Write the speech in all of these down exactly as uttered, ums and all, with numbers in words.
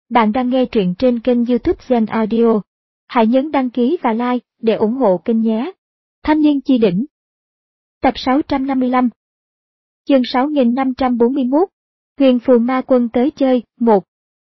Bạn đang nghe truyện trên kênh YouTube Zen Audio. Hãy nhấn đăng ký và like để ủng hộ kênh nhé. Thanh niên chi đỉnh. Tập sáu trăm năm mươi lăm. Chương sáu nghìn năm trăm bốn mươi mốt. Huyền phù ma quân tới chơi, một.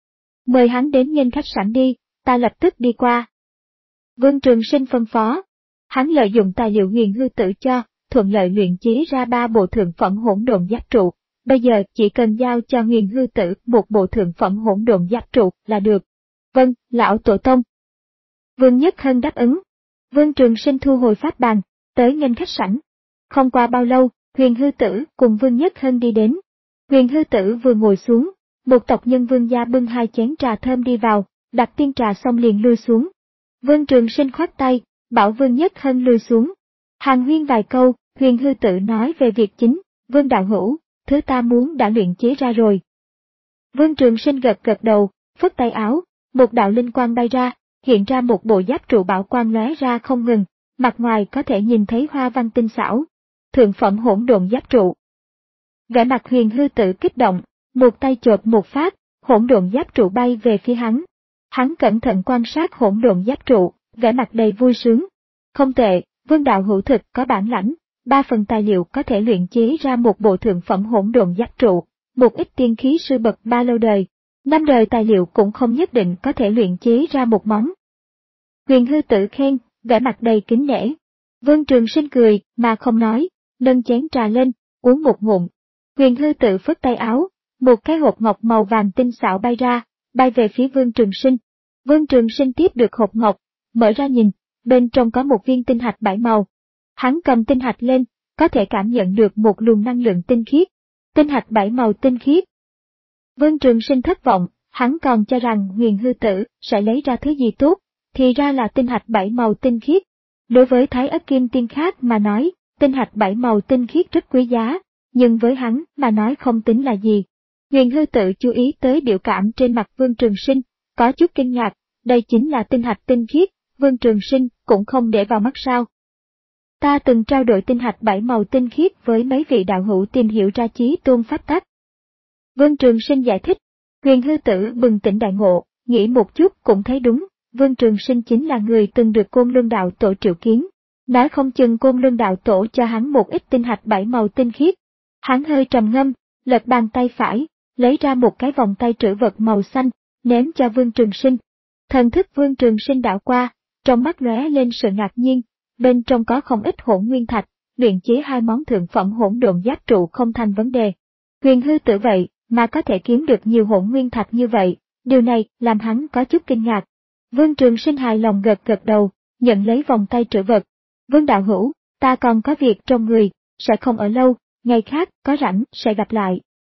Mời hắn đến nghênh khách sạn đi, ta lập tức đi qua. Vương Trường Sinh phân phó. Hắn lợi dụng tài liệu huyền hư tử cho, thuận lợi luyện chế ra ba bộ thượng phẩm hỗn độn giáp trụ. Bây giờ chỉ cần giao cho huyền hư tử một bộ thượng phẩm hỗn độn giáp trụ là được. Vâng, lão tổ tông. Vương Nhất Hân đáp ứng. Vương Trường Sinh thu hồi pháp bàn, tới nghênh khách sảnh. Không qua bao lâu, huyền hư tử cùng Vương Nhất Hân đi đến. Huyền hư tử vừa ngồi xuống, một tộc nhân Vương gia bưng hai chén trà thơm đi vào, đặt tiên trà xong liền lui xuống. Vương Trường Sinh khoát tay, bảo Vương Nhất Hân lui xuống. Hàn huyên vài câu, huyền hư tử nói về việc chính. Vương đạo hữu, thứ ta muốn đã luyện chế ra rồi. Vương Trường Sinh gật gật đầu, phất tay áo, một đạo linh quang bay ra, hiện ra một bộ giáp trụ bảo quang lóe ra không ngừng, mặt ngoài có thể nhìn thấy hoa văn tinh xảo. Thượng phẩm hỗn độn giáp trụ. Vẻ mặt huyền hư tử kích động, một tay chộp một phát, hỗn độn giáp trụ bay về phía hắn. Hắn cẩn thận quan sát hỗn độn giáp trụ, vẻ mặt đầy vui sướng. Không tệ, Vương đạo hữu thực có bản lãnh. Ba phần tài liệu có thể luyện chế ra một bộ thượng phẩm hỗn độn giáp trụ, một ít tiên khí sư bậc ba lâu đời, năm đời tài liệu cũng không nhất định có thể luyện chế ra một món. Huyền hư tử khen, vẻ mặt đầy kính nể. Vương Trường Sinh cười, mà không nói, nâng chén trà lên, uống một ngụm. Huyền hư tử phất tay áo, một cái hộp ngọc màu vàng tinh xảo bay ra, bay về phía Vương Trường Sinh. Vương Trường Sinh tiếp được hộp ngọc, mở ra nhìn, bên trong có một viên tinh hạch bảy màu. Hắn cầm tinh hạch lên, có thể cảm nhận được một luồng năng lượng tinh khiết. Tinh hạch bảy màu tinh khiết. Vương Trường Sinh thất vọng, hắn còn cho rằng huyền hư tử sẽ lấy ra thứ gì tốt, thì ra là tinh hạch bảy màu tinh khiết. Đối với Thái Ất Kim Tiên khác mà nói, tinh hạch bảy màu tinh khiết rất quý giá, nhưng với hắn mà nói không tính là gì. Huyền hư tử chú ý tới biểu cảm trên mặt Vương Trường Sinh, có chút kinh ngạc, đây chính là tinh hạch tinh khiết, Vương Trường Sinh cũng không để vào mắt sao. Ta từng trao đổi tinh hạch bảy màu tinh khiết với mấy vị đạo hữu tìm hiểu ra chí tôn pháp tắc. Vương Trường Sinh giải thích. Huyền hư tử bừng tỉnh đại ngộ, nghĩ một chút cũng thấy đúng, Vương Trường Sinh chính là người từng được Côn Luân đạo tổ triệu kiến. Nói không chừng Côn Luân đạo tổ cho hắn một ít tinh hạch bảy màu tinh khiết. Hắn hơi trầm ngâm, lật bàn tay phải, lấy ra một cái vòng tay trữ vật màu xanh, ném cho Vương Trường Sinh. Thần thức Vương Trường Sinh đảo qua, trong mắt lóe lên sự ngạc nhiên. Bên trong có không ít hỗn nguyên thạch, luyện chế hai món thượng phẩm hỗn độn giáp trụ không thành vấn đề. Huyền hư tử vậy mà có thể kiếm được nhiều hỗn nguyên thạch như vậy, điều này làm hắn có chút kinh ngạc. Vương Trường Sinh hài lòng gật gật đầu, nhận lấy vòng tay trữ vật. Vương đạo hữu, ta còn có việc trong người, sẽ không ở lâu, ngày khác có rảnh sẽ gặp lại.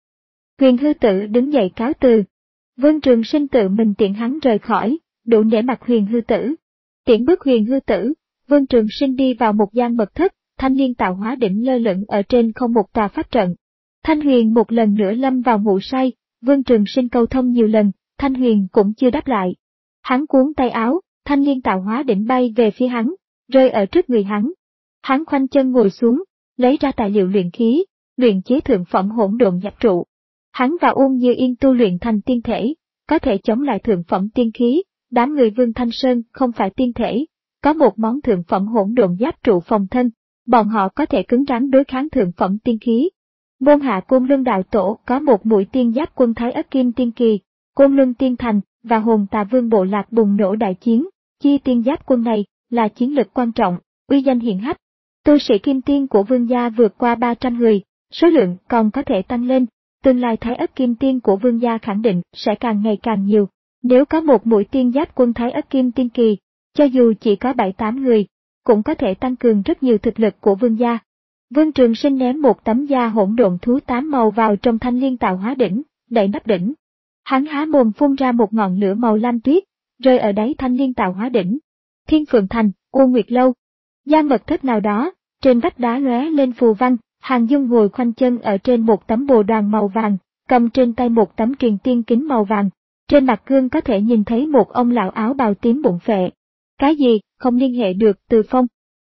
Huyền hư tử đứng dậy cáo từ. Vương Trường Sinh tự mình tiễn hắn rời khỏi, đủ nể mặt huyền hư tử. Tiễn bước huyền hư tử. Vương Trường Sinh đi vào một gian mật thất, thanh liên tạo hóa đỉnh lơ lửng ở trên không một tòa pháp trận. Thanh Huyền một lần nữa lâm vào ngủ say, Vương Trường Sinh cầu thông nhiều lần, Thanh Huyền cũng chưa đáp lại. Hắn cuốn tay áo, thanh liên tạo hóa đỉnh bay về phía hắn, rơi ở trước người hắn. Hắn khoanh chân ngồi xuống, lấy ra tài liệu luyện khí, luyện chế thượng phẩm hỗn độn giáp trụ. Hắn và Uông Như Yên tu luyện thành tiên thể, có thể chống lại thượng phẩm tiên khí, đám người Vương Thanh Sơn không phải tiên thể. Có một món thượng phẩm hỗn độn giáp trụ phòng thân, bọn họ có thể cứng rắn đối kháng thượng phẩm tiên khí. Môn hạ Côn Luân đạo tổ có một mũi tiên giáp quân Thái Ất Kim Tiên Kỳ, Côn Luân Tiên Thành và Hồn Tà Vương bộ lạc bùng nổ đại chiến, chi tiên giáp quân này là chiến lực quan trọng, uy danh hiển hách. Tu sĩ Kim Tiên của Vương gia vượt qua ba trăm người, số lượng còn có thể tăng lên, tương lai Thái Ất Kim Tiên của Vương gia khẳng định sẽ càng ngày càng nhiều. Nếu có một mũi tiên giáp quân Thái Ất Kim Tiên Kỳ, cho dù chỉ có bảy tám người, cũng có thể tăng cường rất nhiều thực lực của Vương gia. Vương Trường Sinh ném một tấm da hỗn độn thú tám màu vào trong thanh liên tạo hóa đỉnh, đậy nắp đỉnh. Hắn há mồm phun ra một ngọn lửa màu lam tuyết, rơi ở đáy thanh liên tạo hóa đỉnh. Thiên Phượng Thành, U Nguyệt Lâu. Gian mật thất nào đó, trên vách đá lóe lên phù văn, Hàng Dung ngồi khoanh chân ở trên một tấm bồ đoàn màu vàng, cầm trên tay một tấm truyền tiên kính màu vàng. Trên mặt gương có thể nhìn thấy một ông lão áo bào tím bụng phệ. Cái gì, không liên hệ được Từ Phong?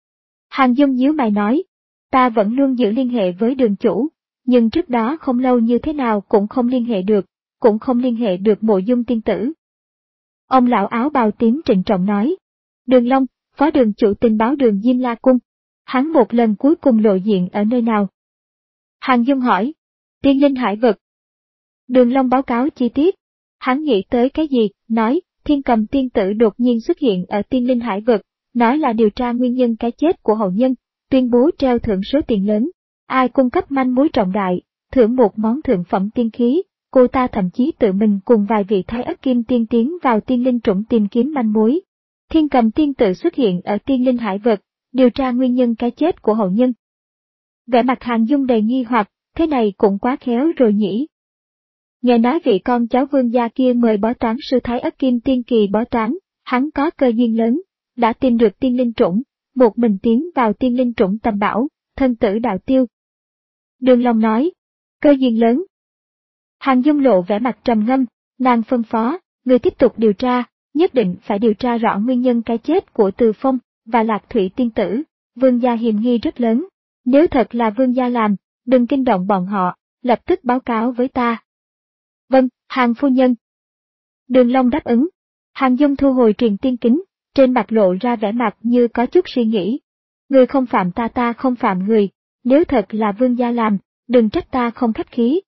Hàng Dung nhíu mày nói, ta vẫn luôn giữ liên hệ với đường chủ, nhưng trước đó không lâu như thế nào cũng không liên hệ được, cũng không liên hệ được Mộ Dung tiên tử, Ông lão áo bào tím trịnh trọng nói. Đường Long, phó đường chủ tình báo đường Diêm La Cung. Hắn một lần cuối cùng lộ diện ở nơi nào? Hàng Dung hỏi. Tiên linh hải vực. Đường Long báo cáo chi tiết. Hắn nghĩ tới cái gì, nói, Thiên Cầm tiên tử đột nhiên xuất hiện ở tiên linh hải vực, nói là điều tra nguyên nhân cái chết của hậu nhân, tuyên bố treo thưởng số tiền lớn. Ai cung cấp manh mối trọng đại, thưởng một món thượng phẩm tiên khí, cô ta thậm chí tự mình cùng vài vị thái ất kim tiên tiến vào tiên linh trũng tìm kiếm manh mối. Thiên Cầm tiên tử xuất hiện ở tiên linh hải vực, điều tra nguyên nhân cái chết của hậu nhân. Vẻ mặt Hàng Dung đầy nghi hoặc, thế này cũng quá khéo rồi nhỉ. Nghe nói vị con cháu vương gia kia mời bói toán sư thái ất kim tiên kỳ bói toán, hắn có cơ duyên lớn, đã tìm được tiên linh trũng, một mình tiến vào tiên linh trũng tầm bảo, thân tử đạo tiêu. Đường Long nói, cơ duyên lớn. Hàng Dung lộ vẻ mặt trầm ngâm, nàng phân phó, người tiếp tục điều tra, nhất định phải điều tra rõ nguyên nhân cái chết của Từ Phong và Lạc Thủy tiên tử, vương gia hiềm nghi rất lớn. Nếu thật là vương gia làm, đừng kinh động bọn họ, lập tức báo cáo với ta. Vâng, Hàng phu nhân. Đường Long đáp ứng. Hàng Dung thu hồi truyền tiên kính, trên mặt lộ ra vẻ mặt như có chút suy nghĩ. Người không phạm ta ta không phạm người, nếu thật là vương gia làm, đừng trách ta không khách khí.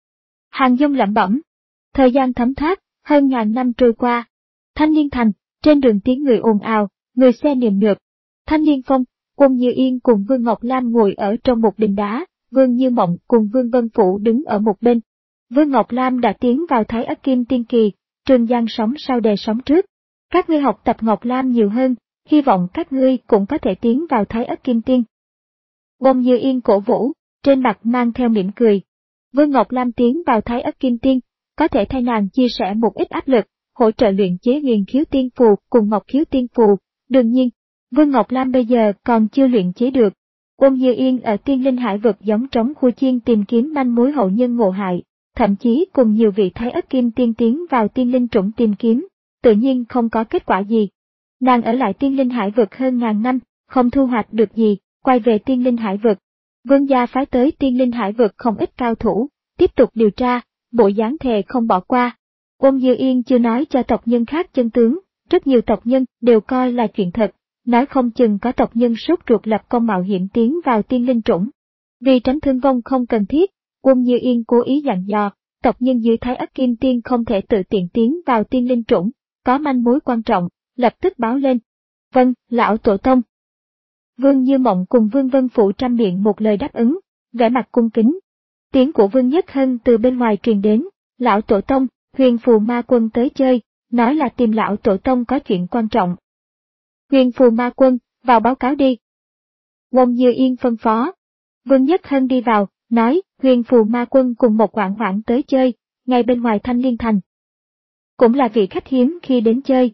Hàng Dung lẩm bẩm. Thời gian thấm thoát, hơn ngàn năm trôi qua. Thanh Liên Thành, trên đường tiếng người ồn ào, người xe niềm nượp. Thanh Liên Phong, Quân Như Yên cùng Vương Ngọc Lam ngồi ở trong một đình đá, Vương Như Mộng cùng Vương Vân Phủ đứng ở một bên. Vương Ngọc Lam đã tiến vào Thái Ất Kim Tiên Kỳ, Trường Giang sóng sau đè sóng trước. Các ngươi học tập Ngọc Lam nhiều hơn, hy vọng các ngươi cũng có thể tiến vào Thái Ất Kim Tiên. Quân Như Yên cổ vũ, trên mặt mang theo mỉm cười. Vương Ngọc Lam tiến vào Thái Ất Kim Tiên, có thể thay nàng chia sẻ một ít áp lực, hỗ trợ luyện chế huyền khiếu tiên phù cùng ngọc khiếu tiên phù. Đương nhiên, Vương Ngọc Lam bây giờ còn chưa luyện chế được. Quân Như Yên ở tiên linh hải vực giống trống khu chiên tìm kiếm manh mối hậu nhân ngộ hại, thậm chí cùng nhiều vị Thái Ất Kim Tiên tiến vào tiên linh trũng tìm kiếm, tự nhiên không có kết quả gì. Nàng ở lại tiên linh hải vực hơn ngàn năm, không thu hoạch được gì, quay về tiên linh hải vực. Vương gia phái tới tiên linh hải vực không ít cao thủ, tiếp tục điều tra, bộ dáng thề không bỏ qua. Quân Như Yên chưa nói cho tộc nhân khác chân tướng, rất nhiều tộc nhân đều coi là chuyện thật, nói không chừng có tộc nhân sốt ruột lập công mạo hiểm tiến vào tiên linh trũng. Vì tránh thương vong không cần thiết, Quân Như Yên cố ý dặn dò, tộc nhân dưới Thái Ất Kim Tiên không thể tự tiện tiến vào tiên linh trũng, có manh mối quan trọng, lập tức báo lên. Vâng, lão tổ tông. Vương Như Mộng cùng Vương Vân Phụ trăm miệng một lời đáp ứng, vẻ mặt cung kính. Tiếng của Vương Nhất Hân từ bên ngoài truyền đến, lão tổ tông, Huyền Phù Ma Quân tới chơi, nói là tìm lão tổ tông có chuyện quan trọng. Huyền Phù Ma Quân, vào báo cáo đi. Quân Như Yên phân phó. Vương Nhất Hân đi vào, nói, Huyền Phù Ma Quân cùng một quảng quảng tới chơi, ngay bên ngoài Thanh Liên Thành. Cũng là vị khách hiếm khi đến chơi.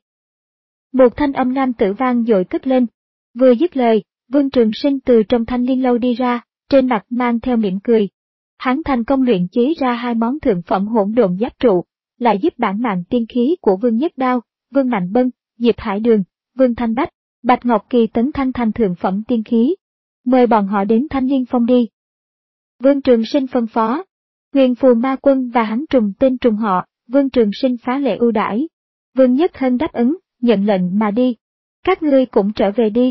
Một thanh âm nam tử vang dội cất lên. Vừa dứt lời, Vương Trường Sinh từ trong Thanh Liên Lâu đi ra, trên mặt mang theo mỉm cười. Hắn thành công luyện chế ra hai món thượng phẩm hỗn độn giáp trụ, lại giúp bản mạng tiên khí của Vương Nhất Đao, Vương Mạnh Bân, Diệp Hải Đường, Vương Thanh Bách, Bạch Ngọc Kỳ tấn thăng thành thượng phẩm tiên khí. Mời bọn họ đến Thanh Liên Phong đi. Vương Trường Sinh phân phó. Huyền Phù Ma Quân và hắn trùng tên trùng họ, Vương Trường Sinh phá lệ ưu đãi. Vương Nhất Hân đáp ứng, nhận lệnh mà đi. Các ngươi cũng trở về đi.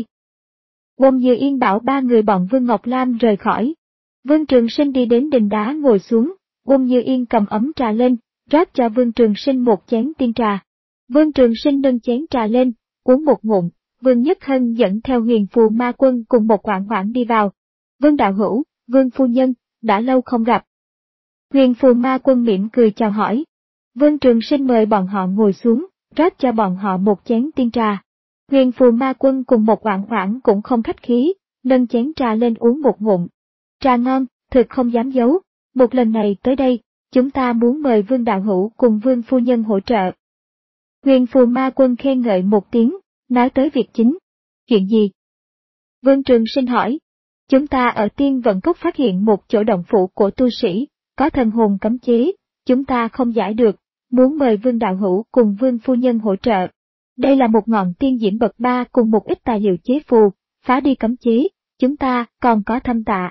Quân Như Yên bảo ba người bọn Vương Ngọc Lam rời khỏi. Vương Trường Sinh đi đến đình đá ngồi xuống, Quân Như Yên cầm ấm trà lên, rót cho Vương Trường Sinh một chén tiên trà. Vương Trường Sinh nâng chén trà lên, uống một ngụm, Vương Nhất Hân dẫn theo Huyền Phù Ma Quân cùng một quảng quảng đi vào. Vương đạo hữu, Vương phu nhân, đã lâu không gặp. Huyền Phù Ma Quân mỉm cười chào hỏi. Vương Trường Sinh mời bọn họ ngồi xuống, rót cho bọn họ một chén tiên trà. Huyền Phù Ma Quân cùng một quảng quảng cũng không khách khí, nâng chén trà lên uống một ngụm. Trà ngon, thực không dám giấu, một lần này tới đây, chúng ta muốn mời Vương đạo hữu cùng Vương phu nhân hỗ trợ. Huyền Phù Ma Quân khen ngợi một tiếng, nói tới việc chính. Chuyện gì? Vương Trường Sinh hỏi. Chúng ta ở Tiên Vận Cốc phát hiện một chỗ động phủ của tu sĩ, có thần hồn cấm chế, chúng ta không giải được, muốn mời Vương đạo hữu cùng Vương phu nhân hỗ trợ. Đây là một ngọn tiên diễm bậc ba cùng một ít tài liệu chế phù, phá đi cấm chế, chúng ta còn có thâm tạ.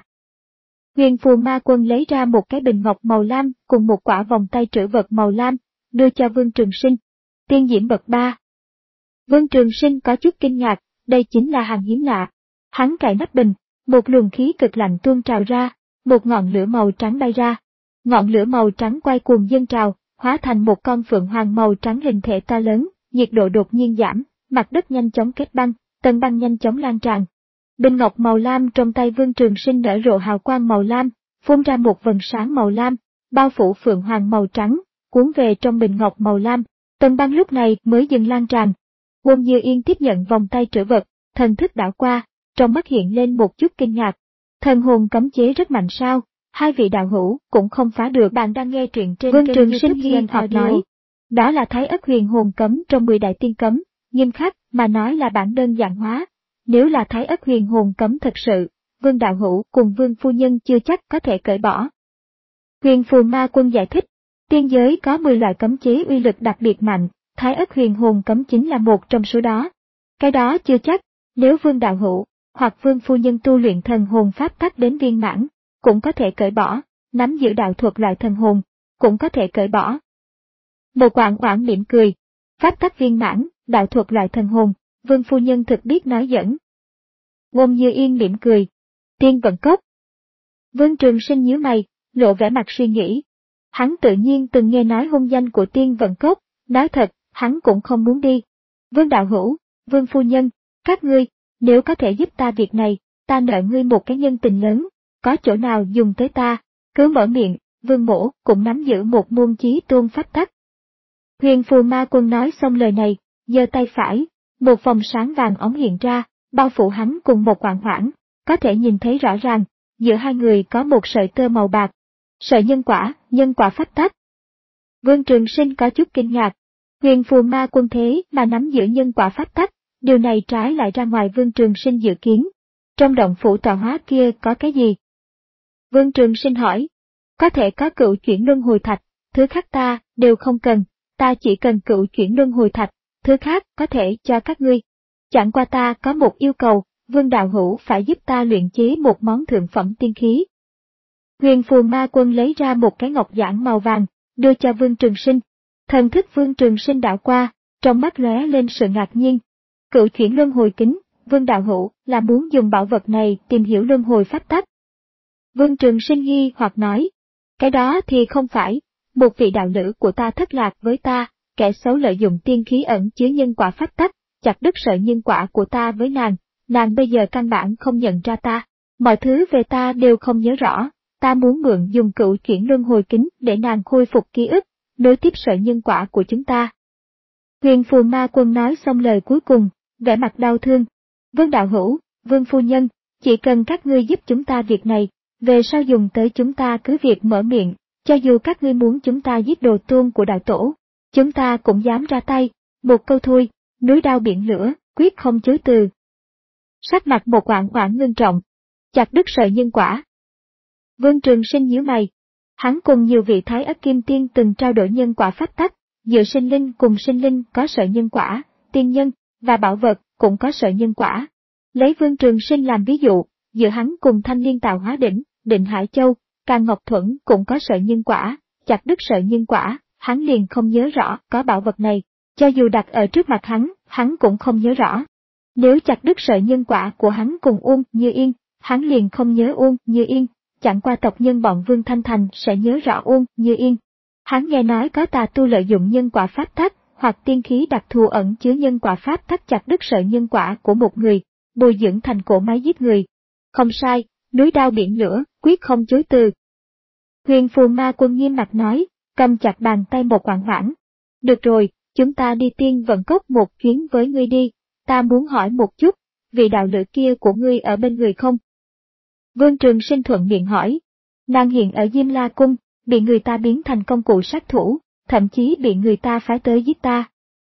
Huyền Phù Ma Quân lấy ra một cái bình ngọc màu lam cùng một quả vòng tay trữ vật màu lam, đưa cho Vương Trường Sinh. tiên diễm bậc ba. Vương Trường Sinh có chút kinh ngạc, đây chính là hàng hiếm lạ. Hắn cài nắp bình, một luồng khí cực lạnh tuôn trào ra, một ngọn lửa màu trắng bay ra. Ngọn lửa màu trắng quay cuồng dâng trào, hóa thành một con phượng hoàng màu trắng hình thể to lớn, nhiệt độ đột nhiên giảm, mặt đất nhanh chóng kết băng, tầng băng nhanh chóng lan tràn. Bình ngọc màu lam trong tay Vương Trường Sinh nở rộ hào quang màu lam, phun ra một vầng sáng màu lam, bao phủ phượng hoàng màu trắng, cuốn về trong bình ngọc màu lam. Tầng băng lúc này mới dừng lan tràn. Quân Như Yên tiếp nhận vòng tay trữ vật, thần thức đảo qua, trong mắt hiện lên một chút kinh ngạc. Thần hồn cấm chế rất mạnh sao? Hai vị đạo hữu cũng không phá được. Bạn đang nghe truyện trên Vương Trường Sinh nghi hoặc nói, đó là Thái Ất Huyền Hồn cấm trong mười đại tiên cấm, nghiêm khắc mà nói là bản đơn giản hóa. Nếu là Thái Ất Huyền Hồn cấm thật sự, Vương đạo hữu cùng Vương phu nhân chưa chắc có thể cởi bỏ. Huyền Phù Ma Quân giải thích, tiên giới có mười loại cấm chế uy lực đặc biệt mạnh, Thái Ất Huyền Hồn cấm chính là một trong số đó. Cái đó chưa chắc, nếu Vương đạo hữu hoặc Vương phu nhân tu luyện thần hồn pháp tắc đến viên mãn, cũng có thể cởi bỏ, nắm giữ đạo thuật loại thần hồn, cũng có thể cởi bỏ. Một Quảng Quảng mỉm cười, pháp tắc viên mãn, đạo thuật loại thần hồn, Vương phu nhân thực biết nói giỡn. Ngôn Như Yên mỉm cười, tiên vận cốc. Vương Trường Sinh nhíu mày, lộ vẻ mặt suy nghĩ. Hắn tự nhiên từng nghe nói hung danh của tiên vận cốc, nói thật, hắn cũng không muốn đi. Vương đạo hữu, Vương phu nhân, các ngươi, nếu có thể giúp ta việc này, ta nợ ngươi một cái nhân tình lớn, có chỗ nào dùng tới ta, cứ mở miệng. Vương mỗ cũng nắm giữ một môn chí tôn pháp tắc. Huyền Phù Ma Quân nói xong lời này, giơ tay phải, một vòng sáng vàng óng hiện ra, bao phủ hắn cùng một quạng hoảng, có thể nhìn thấy rõ ràng, giữa hai người có một sợi tơ màu bạc. Sợi nhân quả, nhân quả pháp tắc. Vương Trường Sinh có chút kinh ngạc. Huyền Phù Ma Quân thế mà nắm giữ nhân quả pháp tắc, điều này trái lại ra ngoài Vương Trường Sinh dự kiến. Trong động phủ tọa hóa kia có cái gì? Vương Trường Sinh hỏi. Có thể có cựu chuyển luân hồi thạch, thứ khác ta đều không cần, ta chỉ cần cựu chuyển luân hồi thạch, thứ khác có thể cho các ngươi. Chẳng qua ta có một yêu cầu, Vương đạo hữu phải giúp ta luyện chế một món thượng phẩm tiên khí. Huyền Phù Ma Quân lấy ra một cái ngọc giản màu vàng, đưa cho Vương Trường Sinh. Thần thức Vương Trường Sinh đảo qua, trong mắt lóe lên sự ngạc nhiên. Cựu chuyển luân hồi kính, Vương đạo hữu là muốn dùng bảo vật này tìm hiểu luân hồi pháp tắc. Vương Trường Sinh nghi hoặc nói, cái đó thì không phải, một vị đạo lữ của ta thất lạc với ta, kẻ xấu lợi dụng tiên khí ẩn chứa nhân quả pháp tắc, chặt đứt sợi nhân quả của ta với nàng, nàng bây giờ căn bản không nhận ra ta, mọi thứ về ta đều không nhớ rõ, ta muốn mượn dùng cựu chuyển luân hồi kính để nàng khôi phục ký ức, nối tiếp sợi nhân quả của chúng ta. Huyền Phù Ma Quân nói xong lời cuối cùng, vẻ mặt đau thương. Vương đạo hữu, Vương phu nhân, chỉ cần các ngươi giúp chúng ta việc này, về sau dùng tới chúng ta cứ việc mở miệng, cho dù các ngươi muốn chúng ta giết đồ tôn của đạo tổ, chúng ta cũng dám ra tay, một câu thôi, núi đao biển lửa, quyết không chối từ. Sắc mặt một quạng quạng ngưng trọng, chặt đứt sợi nhân quả. Vương Trường Sinh nhíu mày, hắn cùng nhiều vị Thái Ất Kim Tiên từng trao đổi nhân quả pháp tắc, giữa sinh linh cùng sinh linh có sợi nhân quả, tiên nhân và bảo vật cũng có sợi nhân quả. Lấy Vương Trường Sinh làm ví dụ, giữa hắn cùng Thanh Liên Tạo Hóa Đỉnh, Định Hải Châu, Càn Ngọc Thuẫn cũng có sợi nhân quả, chặt đứt sợi nhân quả, hắn liền không nhớ rõ có bảo vật này, cho dù đặt ở trước mặt hắn, hắn cũng không nhớ rõ. Nếu chặt đứt sợi nhân quả của hắn cùng Uông Như Yên, hắn liền không nhớ Uông Như Yên, chẳng qua tộc nhân bọn Vương Thanh Thành sẽ nhớ rõ Uông Như Yên. Hắn nghe nói có tà tu lợi dụng nhân quả pháp tắc, hoặc tiên khí đặc thù ẩn chứa nhân quả pháp tắc chặt đứt sợi nhân quả của một người, bồi dưỡng thành cỗ máy giết người. Không sai, núi đao biển lửa, quyết không chối từ. Huyền Phù Ma Quân nghiêm mặt nói, cầm chặt bàn tay một quạng hoảng. Được rồi, chúng ta đi tiên vận cốc một chuyến với ngươi đi, ta muốn hỏi một chút, vị đạo lữ kia của ngươi ở bên người không? Vương Trường Sinh thuận miệng hỏi, nàng hiện ở Diêm La Cung, bị người ta biến thành công cụ sát thủ, thậm chí bị người ta phái tới giết ta.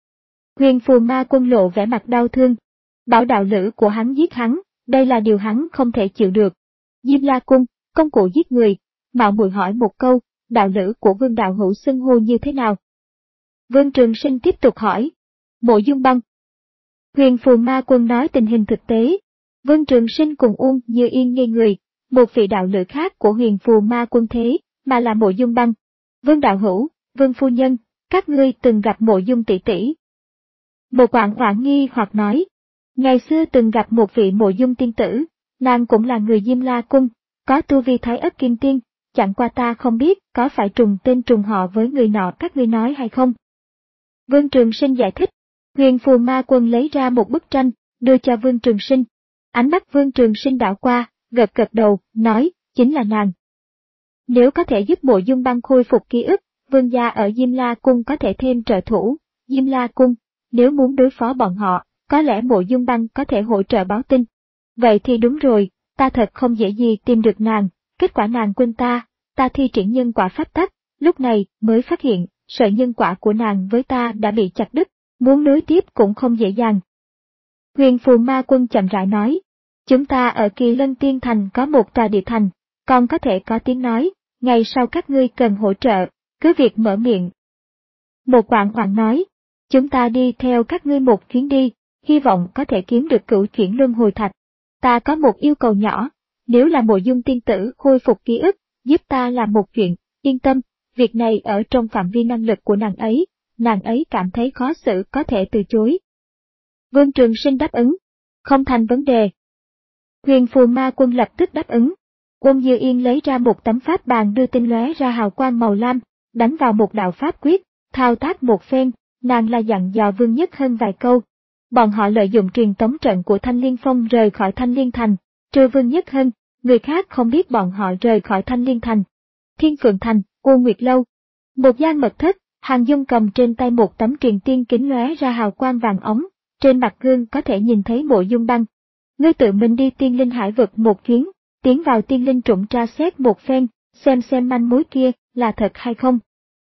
Huyền Phù Ma Quân lộ vẻ mặt đau thương, bảo đạo lữ của hắn giết hắn, đây là điều hắn không thể chịu được. Diêm La Cung, công cụ giết người, mạo muội hỏi một câu, đạo lữ của Vương đạo hữu xưng hô như thế nào? Vương Trường Sinh tiếp tục hỏi, Mộ Dung Băng. Huyền Phù Ma Quân nói tình hình thực tế. Vương Trường Sinh cùng Uông Như Yên ngây người, một vị đạo lữ khác của Huyền Phù Ma Quân thế, mà là Mộ Dung Băng. Vương đạo hữu, Vương phu nhân, các ngươi từng gặp Mộ Dung tỷ tỷ? Một Quảng Hoảng nghi hoặc nói, ngày xưa từng gặp một vị Mộ Dung tiên tử, nàng cũng là người Diêm La Cung, có tu vi Thái Ất Kim Tiên, chẳng qua ta không biết có phải trùng tên trùng họ với người nọ các ngươi nói hay không. Vương Trường Sinh giải thích, Huyền Phù Ma Quân lấy ra một bức tranh, đưa cho Vương Trường Sinh. Ánh mắt Vương Trường Sinh đảo qua, gật gật đầu, nói, chính là nàng. Nếu có thể giúp Mộ Dung Băng khôi phục ký ức, Vương gia ở Diêm La Cung có thể thêm trợ thủ. Diêm La Cung, nếu muốn đối phó bọn họ, có lẽ Mộ Dung Băng có thể hỗ trợ báo tin. Vậy thì đúng rồi, ta thật không dễ gì tìm được nàng, kết quả nàng quên ta, ta thi triển nhân quả pháp tắc, lúc này mới phát hiện, sợi nhân quả của nàng với ta đã bị chặt đứt, muốn nối tiếp cũng không dễ dàng. Huyền Phù Ma Quân chậm rãi nói, chúng ta ở Kỳ Lân Tiên Thành có một tòa địa thành, còn có thể có tiếng nói, ngày sau các ngươi cần hỗ trợ, cứ việc mở miệng. Một Quảng Hoảng nói, chúng ta đi theo các ngươi một chuyến đi, hy vọng có thể kiếm được cửu chuyển luân hồi thạch. Ta có một yêu cầu nhỏ, nếu là Mộ Dung tiên tử khôi phục ký ức, giúp ta làm một chuyện, yên tâm, việc này ở trong phạm vi năng lực của nàng ấy, nàng ấy cảm thấy khó xử có thể từ chối. Vương Trường Sinh đáp ứng, không thành vấn đề. Huyền Phù Ma Quân lập tức đáp ứng. Uông Như Yên lấy ra một tấm pháp bàn đưa tinh lóe ra hào quang màu lam, đánh vào một đạo pháp quyết, thao tác một phen, nàng là dặn dò Vương Nhất Hân vài câu. Bọn họ lợi dụng truyền tống trận của Thanh Liên Phong rời khỏi Thanh Liên Thành, trừ Vương Nhất Hân, người khác không biết bọn họ rời khỏi Thanh Liên Thành. Thiên Phượng Thành, U Nguyệt Lâu. Một gian mật thất, Hàng Dung cầm trên tay một tấm truyền tiên kính lóe ra hào quang vàng ống, trên mặt gương có thể nhìn thấy Mộ Dung Băng. Ngươi tự mình đi Tiên Linh Hải vực một chuyến, tiến vào Tiên Linh Trũng tra xét một phen, xem xem manh mối kia là thật hay không.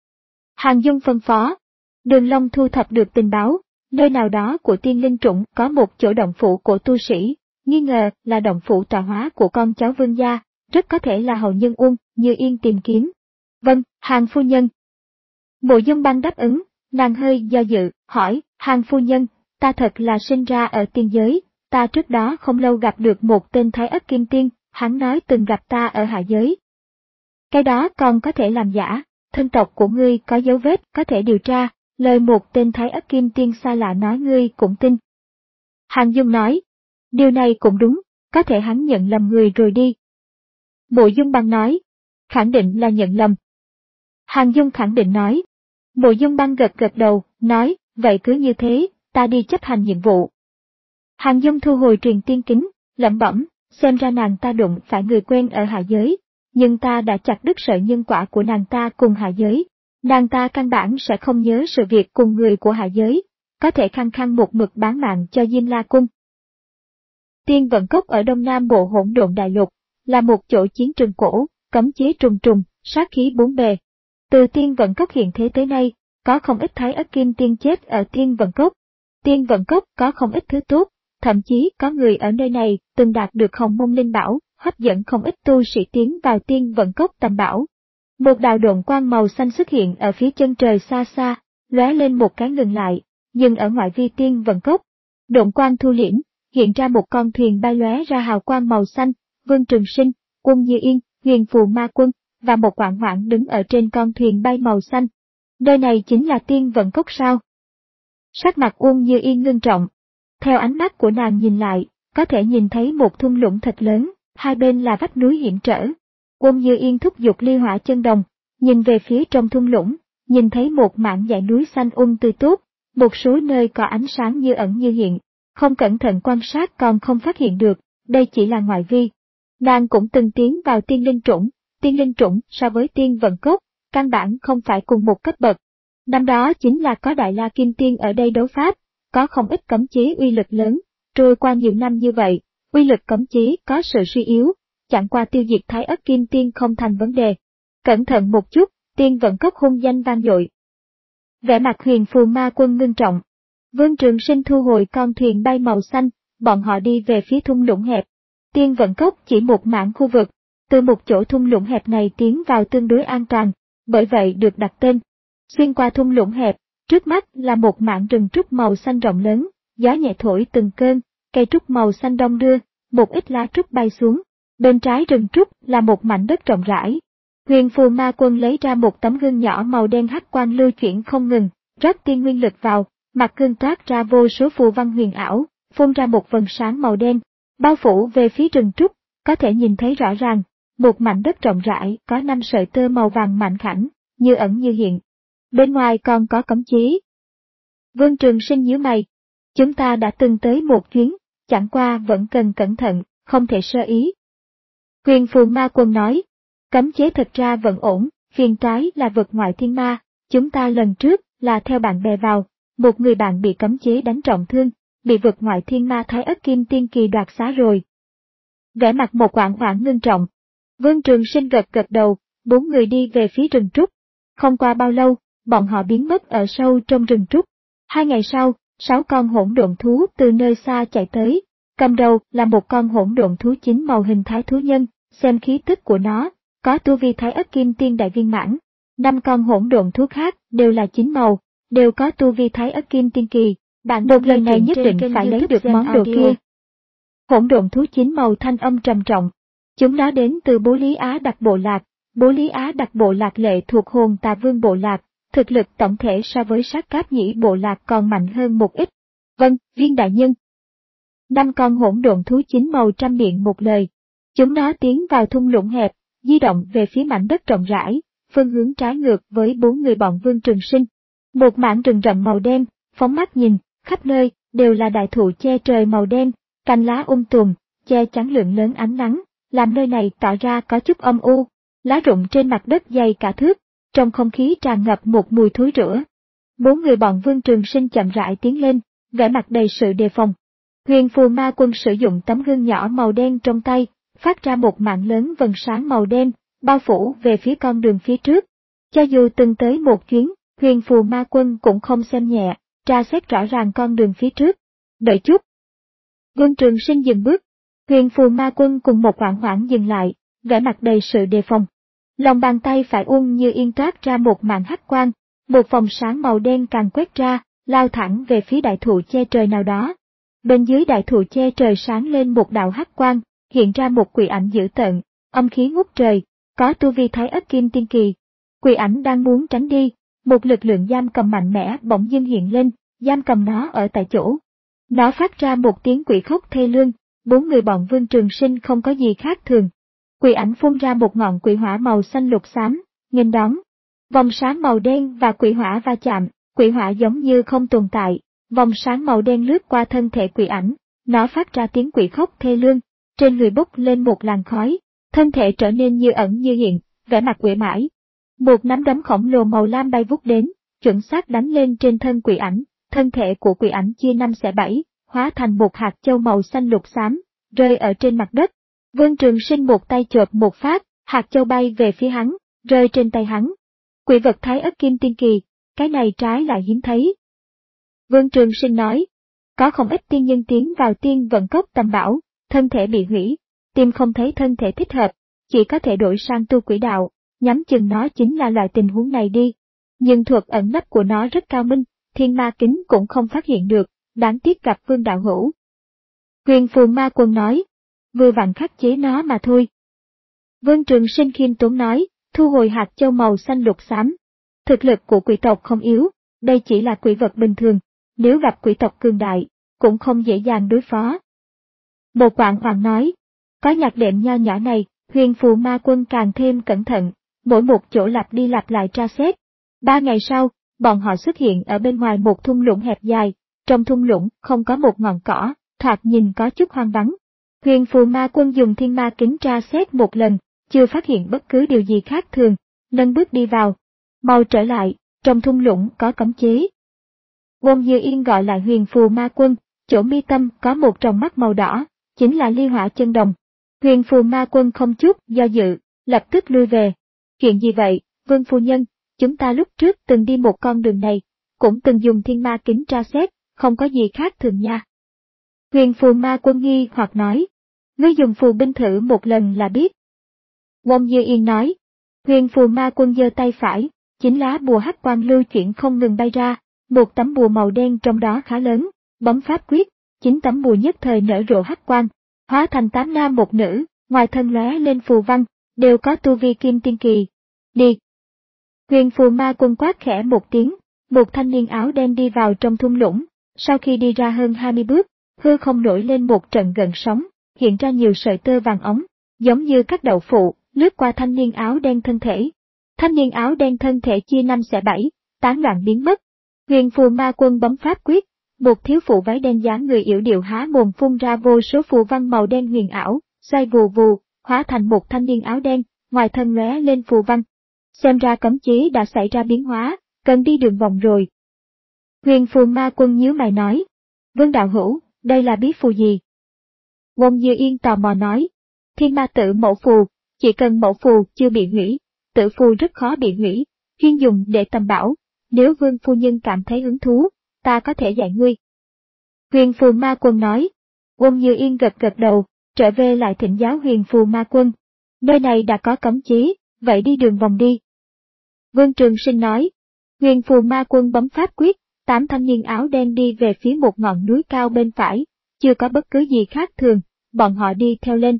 Hàng Dung phân phó. Đường Long thu thập được tình báo, nơi nào đó của Tiên Linh Trũng có một chỗ động phủ của tu sĩ, nghi ngờ là động phủ tọa hóa của con cháu Vương gia, rất có thể là hậu nhân Uông Như Yên tìm kiếm. Vâng, Hàng phu nhân. Mộ Dung Băng đáp ứng, nàng hơi do dự, hỏi, Hàng phu nhân, ta thật là sinh ra ở tiên giới, ta trước đó không lâu gặp được một tên Thái Ất Kim Tiên, hắn nói từng gặp ta ở hạ giới. Cái đó còn có thể làm giả, thân tộc của ngươi có dấu vết có thể điều tra, lời một tên Thái Ất Kim Tiên xa lạ nói ngươi cũng tin. Hàng Dung nói, điều này cũng đúng, có thể hắn nhận lầm người rồi đi. Mộ Dung Băng nói, khẳng định là nhận lầm. Hàng Dung khẳng định nói. Mộ Dung Băng gật gật đầu, nói, vậy cứ như thế, ta đi chấp hành nhiệm vụ. Hàng Dung thu hồi truyền tiên kính, lẩm bẩm, xem ra nàng ta đụng phải người quen ở hạ giới, nhưng ta đã chặt đứt sợi nhân quả của nàng ta cùng hạ giới. Nàng ta căn bản sẽ không nhớ sự việc cùng người của hạ giới, có thể khăng khăng một mực bán mạng cho Diêm La Cung. Tiên Vận Cốc ở đông nam bộ Hỗn Độn Đại Lục, là một chỗ chiến trường cổ, cấm chế trùng trùng, sát khí bốn bề. Từ Tiên Vận Cốc hiện thế tới nay, có không ít Thái Ất Kim Tiên chết ở Tiên Vận Cốc. Tiên Vận Cốc có không ít thứ tốt, thậm chí có người ở nơi này từng đạt được Hồng Môn Linh Bảo, hấp dẫn không ít tu sĩ tiến vào Tiên Vận Cốc tầm bảo. Một đạo độn quang màu xanh xuất hiện ở phía chân trời xa xa, lóe lên một cái ngừng lại, nhưng ở ngoại vi Tiên Vận Cốc. Độn quang thu liễm, hiện ra một con thuyền bay lóe ra hào quang màu xanh, Vương Trường Sinh, Uông Như Yên, Huyền Phù Ma Quân, và một Quảng Hoảng đứng ở trên con thuyền bay màu xanh. Nơi này chính là Tiên Vận Cốc sao? Sắc mặt Uông Như Yên ngưng trọng. Theo ánh mắt của nàng nhìn lại, có thể nhìn thấy một thung lũng thật lớn, hai bên là vách núi hiểm trở. Uông Như Yên thúc giục ly hỏa chân đồng, nhìn về phía trong thung lũng, nhìn thấy một mảng dãy núi xanh um tươi tốt, một số nơi có ánh sáng như ẩn như hiện, không cẩn thận quan sát còn không phát hiện được, đây chỉ là ngoại vi. Nàng cũng từng tiến vào Tiên Linh Trũng, Tiên Linh Trũng so với Tiên Vận Cốc, căn bản không phải cùng một cấp bậc. Năm đó chính là có Đại La Kim Tiên ở đây đấu pháp, có không ít cấm chế uy lực lớn, trôi qua nhiều năm như vậy, uy lực cấm chế có sự suy yếu, chẳng qua tiêu diệt Thái Ất Kim Tiên không thành vấn đề. Cẩn thận một chút, Tiên Vận Cốc hung danh vang dội. Vẻ mặt Huyền Phù Ma Quân ngưng trọng. Vương Trường Sinh thu hồi con thuyền bay màu xanh, bọn họ đi về phía thung lũng hẹp. Tiên Vận Cốc chỉ một mảng khu vực, từ một chỗ thung lũng hẹp này tiến vào tương đối an toàn, bởi vậy được đặt tên. Xuyên qua thung lũng hẹp, trước mắt là một mảng rừng trúc màu xanh rộng lớn, gió nhẹ thổi từng cơn, cây trúc màu xanh đong đưa, một ít lá trúc bay xuống. Bên trái rừng trúc là một mảnh đất rộng rãi. Huyền phù ma quân lấy ra một tấm gương nhỏ màu đen hắc quang lưu chuyển không ngừng, rót tiên nguyên lực vào, mặt gương toát ra vô số phù văn huyền ảo, phun ra một vầng sáng màu đen, bao phủ về phía rừng trúc, có thể nhìn thấy rõ ràng, một mảnh đất rộng rãi có năm sợi tơ màu vàng mảnh khảnh, như ẩn như hiện. Bên ngoài còn có cấm chế. Vương Trường Sinh nhíu mày, chúng ta đã từng tới một chuyến, chẳng qua vẫn cần cẩn thận, không thể sơ ý. Huyền phù ma quân nói, cấm chế thật ra vẫn ổn, phiền toái là vực ngoại thiên ma, chúng ta lần trước là theo bạn bè vào, một người bạn bị cấm chế đánh trọng thương, bị vực ngoại thiên ma Thái Ất Kim Tiên Kỳ đoạt xá rồi. Vẻ mặt một quảng hoảng ngưng trọng. Vương Trường Sinh gật gật đầu, bốn người đi về phía rừng trúc. Không qua bao lâu, bọn họ biến mất ở sâu trong rừng trúc. Hai ngày sau, sáu con hỗn độn thú từ nơi xa chạy tới. Cầm đầu là một con hỗn độn thú chính màu hình thái thú nhân, xem khí tức của nó, có tu vi Thái Ất Kim Tiên đại viên mãn. Năm con hỗn độn thú khác đều là chính màu, đều có tu vi Thái Ất Kim Tiên kỳ. Bạn một lần này nhất định phải lấy được món đồ kia. Hỗn độn thú chính màu thanh âm trầm trọng. Chúng nó đến từ Bố Lý Á Đặc Bộ Lạc. Bố Lý Á Đặc Bộ Lạc lệ thuộc Hồn Tà Vương Bộ Lạc, thực lực tổng thể so với Sát Cáp Nhĩ Bộ Lạc còn mạnh hơn một ít. Vâng, viên đại nhân. Năm con hỗn độn thú chính màu trăm miệng một lời. Chúng nó tiến vào thung lũng hẹp, di động về phía mảnh đất rộng rãi, phương hướng trái ngược với bốn người bọn Vương Trường Sinh. Một mảng rừng rậm màu đen, phóng mắt nhìn, khắp nơi đều là đại thụ che trời màu đen, cành lá um tùm, che chắn lượng lớn ánh nắng, làm nơi này tỏ ra có chút âm u. Lá rụng trên mặt đất dày cả thước, trong không khí tràn ngập một mùi thối rữa. Bốn người bọn Vương Trường Sinh chậm rãi tiến lên, vẻ mặt đầy sự đề phòng. Huyền phù ma quân sử dụng tấm gương nhỏ màu đen trong tay, phát ra một mạng lớn vầng sáng màu đen, bao phủ về phía con đường phía trước. Cho dù từng tới một chuyến, huyền phù ma quân cũng không xem nhẹ, tra xét rõ ràng con đường phía trước. Đợi chút. Vương Trường Sinh dừng bước. Huyền phù ma quân cùng một hoảng hoảng dừng lại, vẻ mặt đầy sự đề phòng. Lòng bàn tay phải ung như yên toát ra một màn hắc quang, một vòng sáng màu đen càng quét ra, lao thẳng về phía đại thụ che trời nào đó. Bên dưới đại thụ che trời sáng lên một đạo hắc quang, hiện ra một quỷ ảnh dữ tợn, âm khí ngút trời, có tu vi Thái Ất Kim Tiên kỳ. Quỷ ảnh đang muốn tránh đi, một lực lượng giam cầm mạnh mẽ bỗng dưng hiện lên, giam cầm nó ở tại chỗ. Nó phát ra một tiếng quỷ khóc thê lương, bốn người bọn Vương Trường Sinh không có gì khác thường. Quỷ ảnh phun ra một ngọn quỷ hỏa màu xanh lục xám, nghênh đón. Vòng sáng màu đen và quỷ hỏa va chạm, quỷ hỏa giống như không tồn tại, vòng sáng màu đen lướt qua thân thể quỷ ảnh, nó phát ra tiếng quỷ khóc thê lương, trên người bốc lên một làn khói, thân thể trở nên như ẩn như hiện, vẻ mặt quỷ mãi. Một nắm đấm khổng lồ màu lam bay vút đến, chuẩn xác đánh lên trên thân quỷ ảnh, thân thể của quỷ ảnh chia năm xẻ bảy, hóa thành một hạt châu màu xanh lục xám, rơi ở trên mặt đất. Vương Trường Sinh một tay chộp một phát, hạt châu bay về phía hắn, rơi trên tay hắn. Quỷ vật Thái Ất Kim Tiên kỳ, cái này trái lại hiếm thấy. Vương Trường Sinh nói, có không ít tiên nhân tiến vào tiên vận cốc tầm bảo, thân thể bị hủy, tìm không thấy thân thể thích hợp, chỉ có thể đổi sang tu quỷ đạo, nhắm chừng nó chính là loại tình huống này đi. Nhưng thuật ẩn nấp của nó rất cao minh, thiên ma kính cũng không phát hiện được, đáng tiếc gặp Vương đạo hữu. Huyền phù ma quân nói, vừa vặn khắc chế nó mà thôi. Vương Trường Sinh khiêm tốn nói, thu hồi hạt châu màu xanh lục xám. Thực lực của quỷ tộc không yếu, đây chỉ là quỷ vật bình thường, nếu gặp quỷ tộc cường đại, cũng không dễ dàng đối phó. Một quạng hoàng nói, có nhạc đệm nho nhỏ này, huyền phù ma quân càng thêm cẩn thận, mỗi một chỗ lặp đi lặp lại tra xét. Ba ngày sau, bọn họ xuất hiện ở bên ngoài một thung lũng hẹp dài, trong thung lũng không có một ngọn cỏ, thoạt nhìn có chút hoang vắng. Huyền phù ma quân dùng thiên ma kính tra xét một lần, chưa phát hiện bất cứ điều gì khác thường, nâng bước đi vào. Mau trở lại, trong thung lũng có cấm chế. Wong Như Yên gọi lại huyền phù ma quân, chỗ mi tâm có một tròng mắt màu đỏ, chính là ly hỏa chân đồng. Huyền phù ma quân không chút do dự, lập tức lui về. Chuyện gì vậy, Vương phu nhân, chúng ta lúc trước từng đi một con đường này, cũng từng dùng thiên ma kính tra xét, không có gì khác thường nha. Huyền phù ma quân nghi hoặc nói, ngươi dùng phù binh thử một lần là biết. Wong Như Yên nói, huyền phù ma quân giơ tay phải, chính lá bùa hắc quang lưu chuyển không ngừng bay ra, một tấm bùa màu đen trong đó khá lớn, bấm pháp quyết, chín tấm bùa nhất thời nở rộ hắc quang, hóa thành tám nam một nữ, ngoài thân lóe lên phù văn, đều có tu vi kim tiên kỳ, Đi! Huyền phù ma quân quát khẽ một tiếng, một thanh niên áo đen đi vào trong thung lũng, sau khi đi ra hơn hai mươi bước, hư không nổi lên một trận gợn sóng, hiện ra nhiều sợi tơ vàng óng, giống như các đậu phụ, lướt qua thanh niên áo đen thân thể. Thanh niên áo đen thân thể chia năm xẻ bảy, tán loạn biến mất. Huyền phù ma quân bấm pháp quyết, một thiếu phụ váy đen dáng người yểu điệu há mồm phun ra vô số phù văn màu đen huyền ảo, xoay vù vù, hóa thành một thanh niên áo đen, ngoài thân lóe lên phù văn. Xem ra cấm chế đã xảy ra biến hóa, cần đi đường vòng rồi. Huyền phù ma quân nhíu mày nói, Vương đạo hữu, đây là bí phù gì? Wong Như Yên tò mò nói, thiên ma tự mẫu phù, chỉ cần mẫu phù chưa bị hủy, tự phù rất khó bị hủy, chuyên dùng để tầm bảo, nếu vương phu nhân cảm thấy hứng thú, ta có thể dạy ngươi. Huyền phù ma quân nói, Wong Như Yên gật gật đầu, trở về lại thỉnh giáo huyền phù ma quân. Nơi này đã có cấm chế, vậy đi đường vòng đi. Vương Trường Sinh nói, huyền phù ma quân bấm pháp quyết, tám thanh niên áo đen đi về phía một ngọn núi cao bên phải, chưa có bất cứ gì khác thường, bọn họ đi theo lên.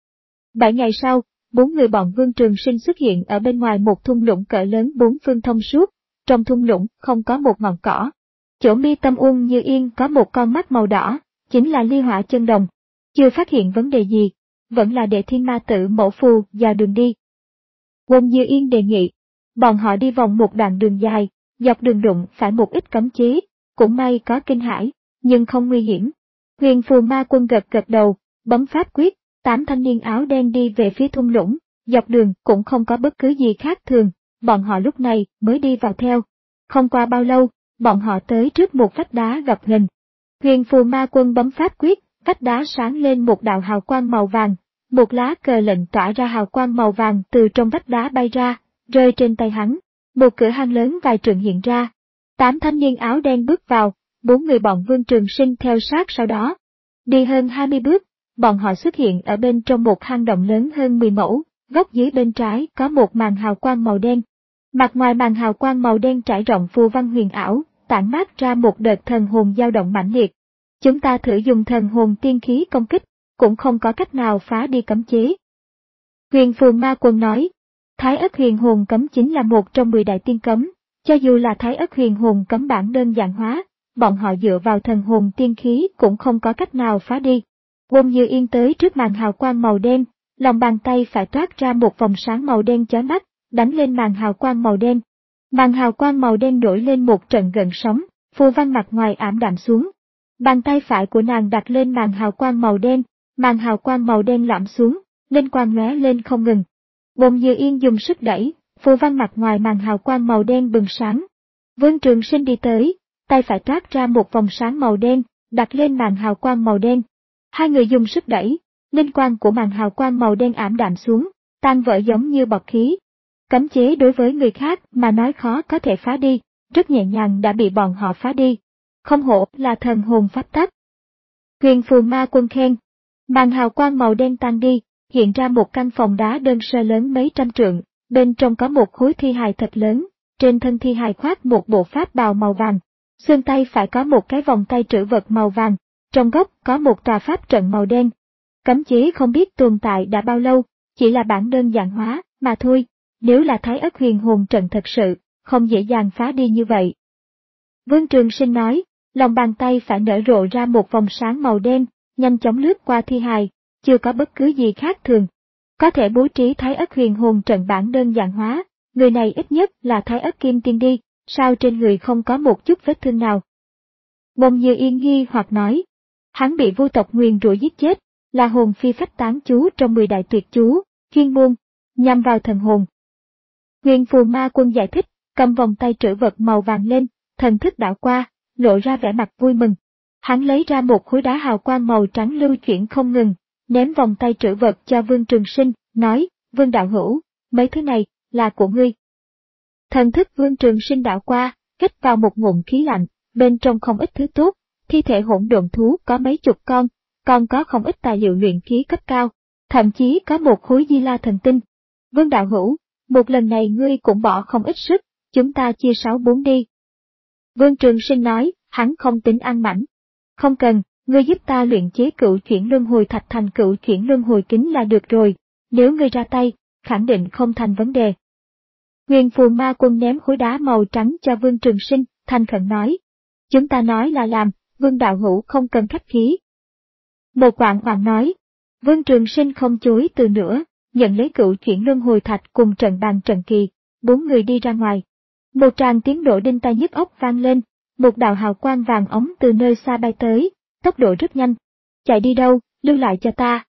Bảy ngày sau, bốn người bọn Vương Trường Sinh xuất hiện ở bên ngoài một thung lũng cỡ lớn bốn phương thông suốt, trong thung lũng không có một ngọn cỏ. Chỗ mi tâm Uông Như Yên có một con mắt màu đỏ, chính là ly hỏa chân đồng. Chưa phát hiện vấn đề gì, vẫn là để thiên ma tự mẫu phù dò đường đi. Uông Như Yên đề nghị, bọn họ đi vòng một đoạn đường dài, dọc đường đụng phải một ít cấm chế, cũng may có kinh hãi, nhưng không nguy hiểm. Huyền phù ma quân gật gật đầu, bấm pháp quyết, tám thanh niên áo đen đi về phía thung lũng, dọc đường cũng không có bất cứ gì khác thường, bọn họ lúc này mới đi vào theo. Không qua bao lâu, bọn họ tới trước một vách đá gập ghềnh. Huyền phù ma quân bấm pháp quyết, vách đá sáng lên một đạo hào quang màu vàng, một lá cờ lệnh tỏa ra hào quang màu vàng từ trong vách đá bay ra, rơi trên tay hắn. Một cửa hang lớn vài trượng hiện ra. Tám thanh niên áo đen bước vào, bốn người bọn Vương Trường Sinh theo sát sau đó. Đi hơn hai mươi bước, bọn họ xuất hiện ở bên trong một hang động lớn hơn mười mẫu, góc dưới bên trái có một màn hào quang màu đen. Mặt ngoài màn hào quang màu đen trải rộng phù văn huyền ảo, tản mát ra một đợt thần hồn dao động mãnh liệt. Chúng ta thử dùng thần hồn tiên khí công kích, cũng không có cách nào phá đi cấm chế. Huyền phù ma quân nói, Thái ất huyền hồn cấm chính là một trong mười đại tiên cấm, cho dù là Thái ất huyền hồn cấm bản đơn giản hóa, bọn họ dựa vào thần hồn tiên khí cũng không có cách nào phá đi. Wong Như Yên tới trước màn hào quang màu đen, lòng bàn tay phải toát ra một vòng sáng màu đen chói mắt, đánh lên màn hào quang màu đen. Màn hào quang màu đen nổi lên một trận gợn sóng, phù văn mặt ngoài ảm đạm xuống. Bàn tay phải của nàng đặt lên màn hào quang màu đen, màn hào quang màu đen lõm xuống, linh quang lóe lên không ngừng. Wong Như Yên dùng sức đẩy, phù văn mặt ngoài màn hào quang màu đen bừng sáng. Vương Trường Sinh đi tới, tay phải toát ra một vòng sáng màu đen, đặt lên màn hào quang màu đen. Hai người dùng sức đẩy, linh quang của màn hào quang màu đen ảm đạm xuống, tan vỡ giống như bọt khí. Cấm chế đối với người khác mà nói khó có thể phá đi, rất nhẹ nhàng đã bị bọn họ phá đi. Không hổ là thần hồn pháp tắc. Huyền phù ma quân khen. Màn hào quang màu đen tan đi, hiện ra một căn phòng đá đơn sơ lớn mấy trăm trượng, bên trong có một khối thi hài thật lớn, trên thân thi hài khoác một bộ pháp bào màu vàng. Xương tay phải có một cái vòng tay trữ vật màu vàng, trong góc có một tòa pháp trận màu đen. Cấm chế không biết tồn tại đã bao lâu, chỉ là bản đơn giản hóa mà thôi, nếu là Thái ất huyền hồn trận thật sự, không dễ dàng phá đi như vậy. Vương Trường Sinh nói, lòng bàn tay phải nở rộ ra một vòng sáng màu đen, nhanh chóng lướt qua thi hài, chưa có bất cứ gì khác thường. Có thể bố trí Thái ất huyền hồn trận bản đơn giản hóa, người này ít nhất là Thái ất kim tiên đi, sao trên người không có một chút vết thương nào. Wong Như Yên nghi hoặc nói, hắn bị vu tộc nguyền rủa giết chết, là hồn phi phách tán chú trong mười đại tuyệt chú, chuyên môn, nhằm vào thần hồn. Huyền phù ma quân giải thích, cầm vòng tay trữ vật màu vàng lên, thần thức đảo qua, lộ ra vẻ mặt vui mừng. Hắn lấy ra một khối đá hào quang màu trắng lưu chuyển không ngừng, ném vòng tay trữ vật cho Vương Trường Sinh, nói, Vương đạo hữu, mấy thứ này, là của ngươi. Thần thức Vương Trường Sinh đảo qua, hít vào một ngụm khí lạnh, bên trong không ít thứ tốt, thi thể hỗn độn thú có mấy chục con, còn có không ít tài liệu luyện khí cấp cao, thậm chí có một khối di la thần tinh. Vương đạo hữu, một lần này ngươi cũng bỏ không ít sức, chúng ta chia sáu bốn đi. Vương Trường Sinh nói, hắn không tính ăn mảnh. Không cần, ngươi giúp ta luyện chế cựu chuyển luân hồi thạch thành cựu chuyển luân hồi kính là được rồi, nếu ngươi ra tay, khẳng định không thành vấn đề. Huyền Phù Ma Quân ném khối đá màu trắng cho Vương Trường Sinh, thành khẩn nói. Chúng ta nói là làm, Vương đạo hữu không cần khách khí. Một Quạng Quạng nói. Vương Trường Sinh không chối từ nữa, nhận lấy cựu chuyển luân hồi thạch cùng trận bàn trận kỳ, bốn người đi ra ngoài. Một tràng tiếng nổ đinh tai nhức óc vang lên, một đạo hào quang vàng ống từ nơi xa bay tới, tốc độ rất nhanh. Chạy đi đâu, lưu lại cho ta.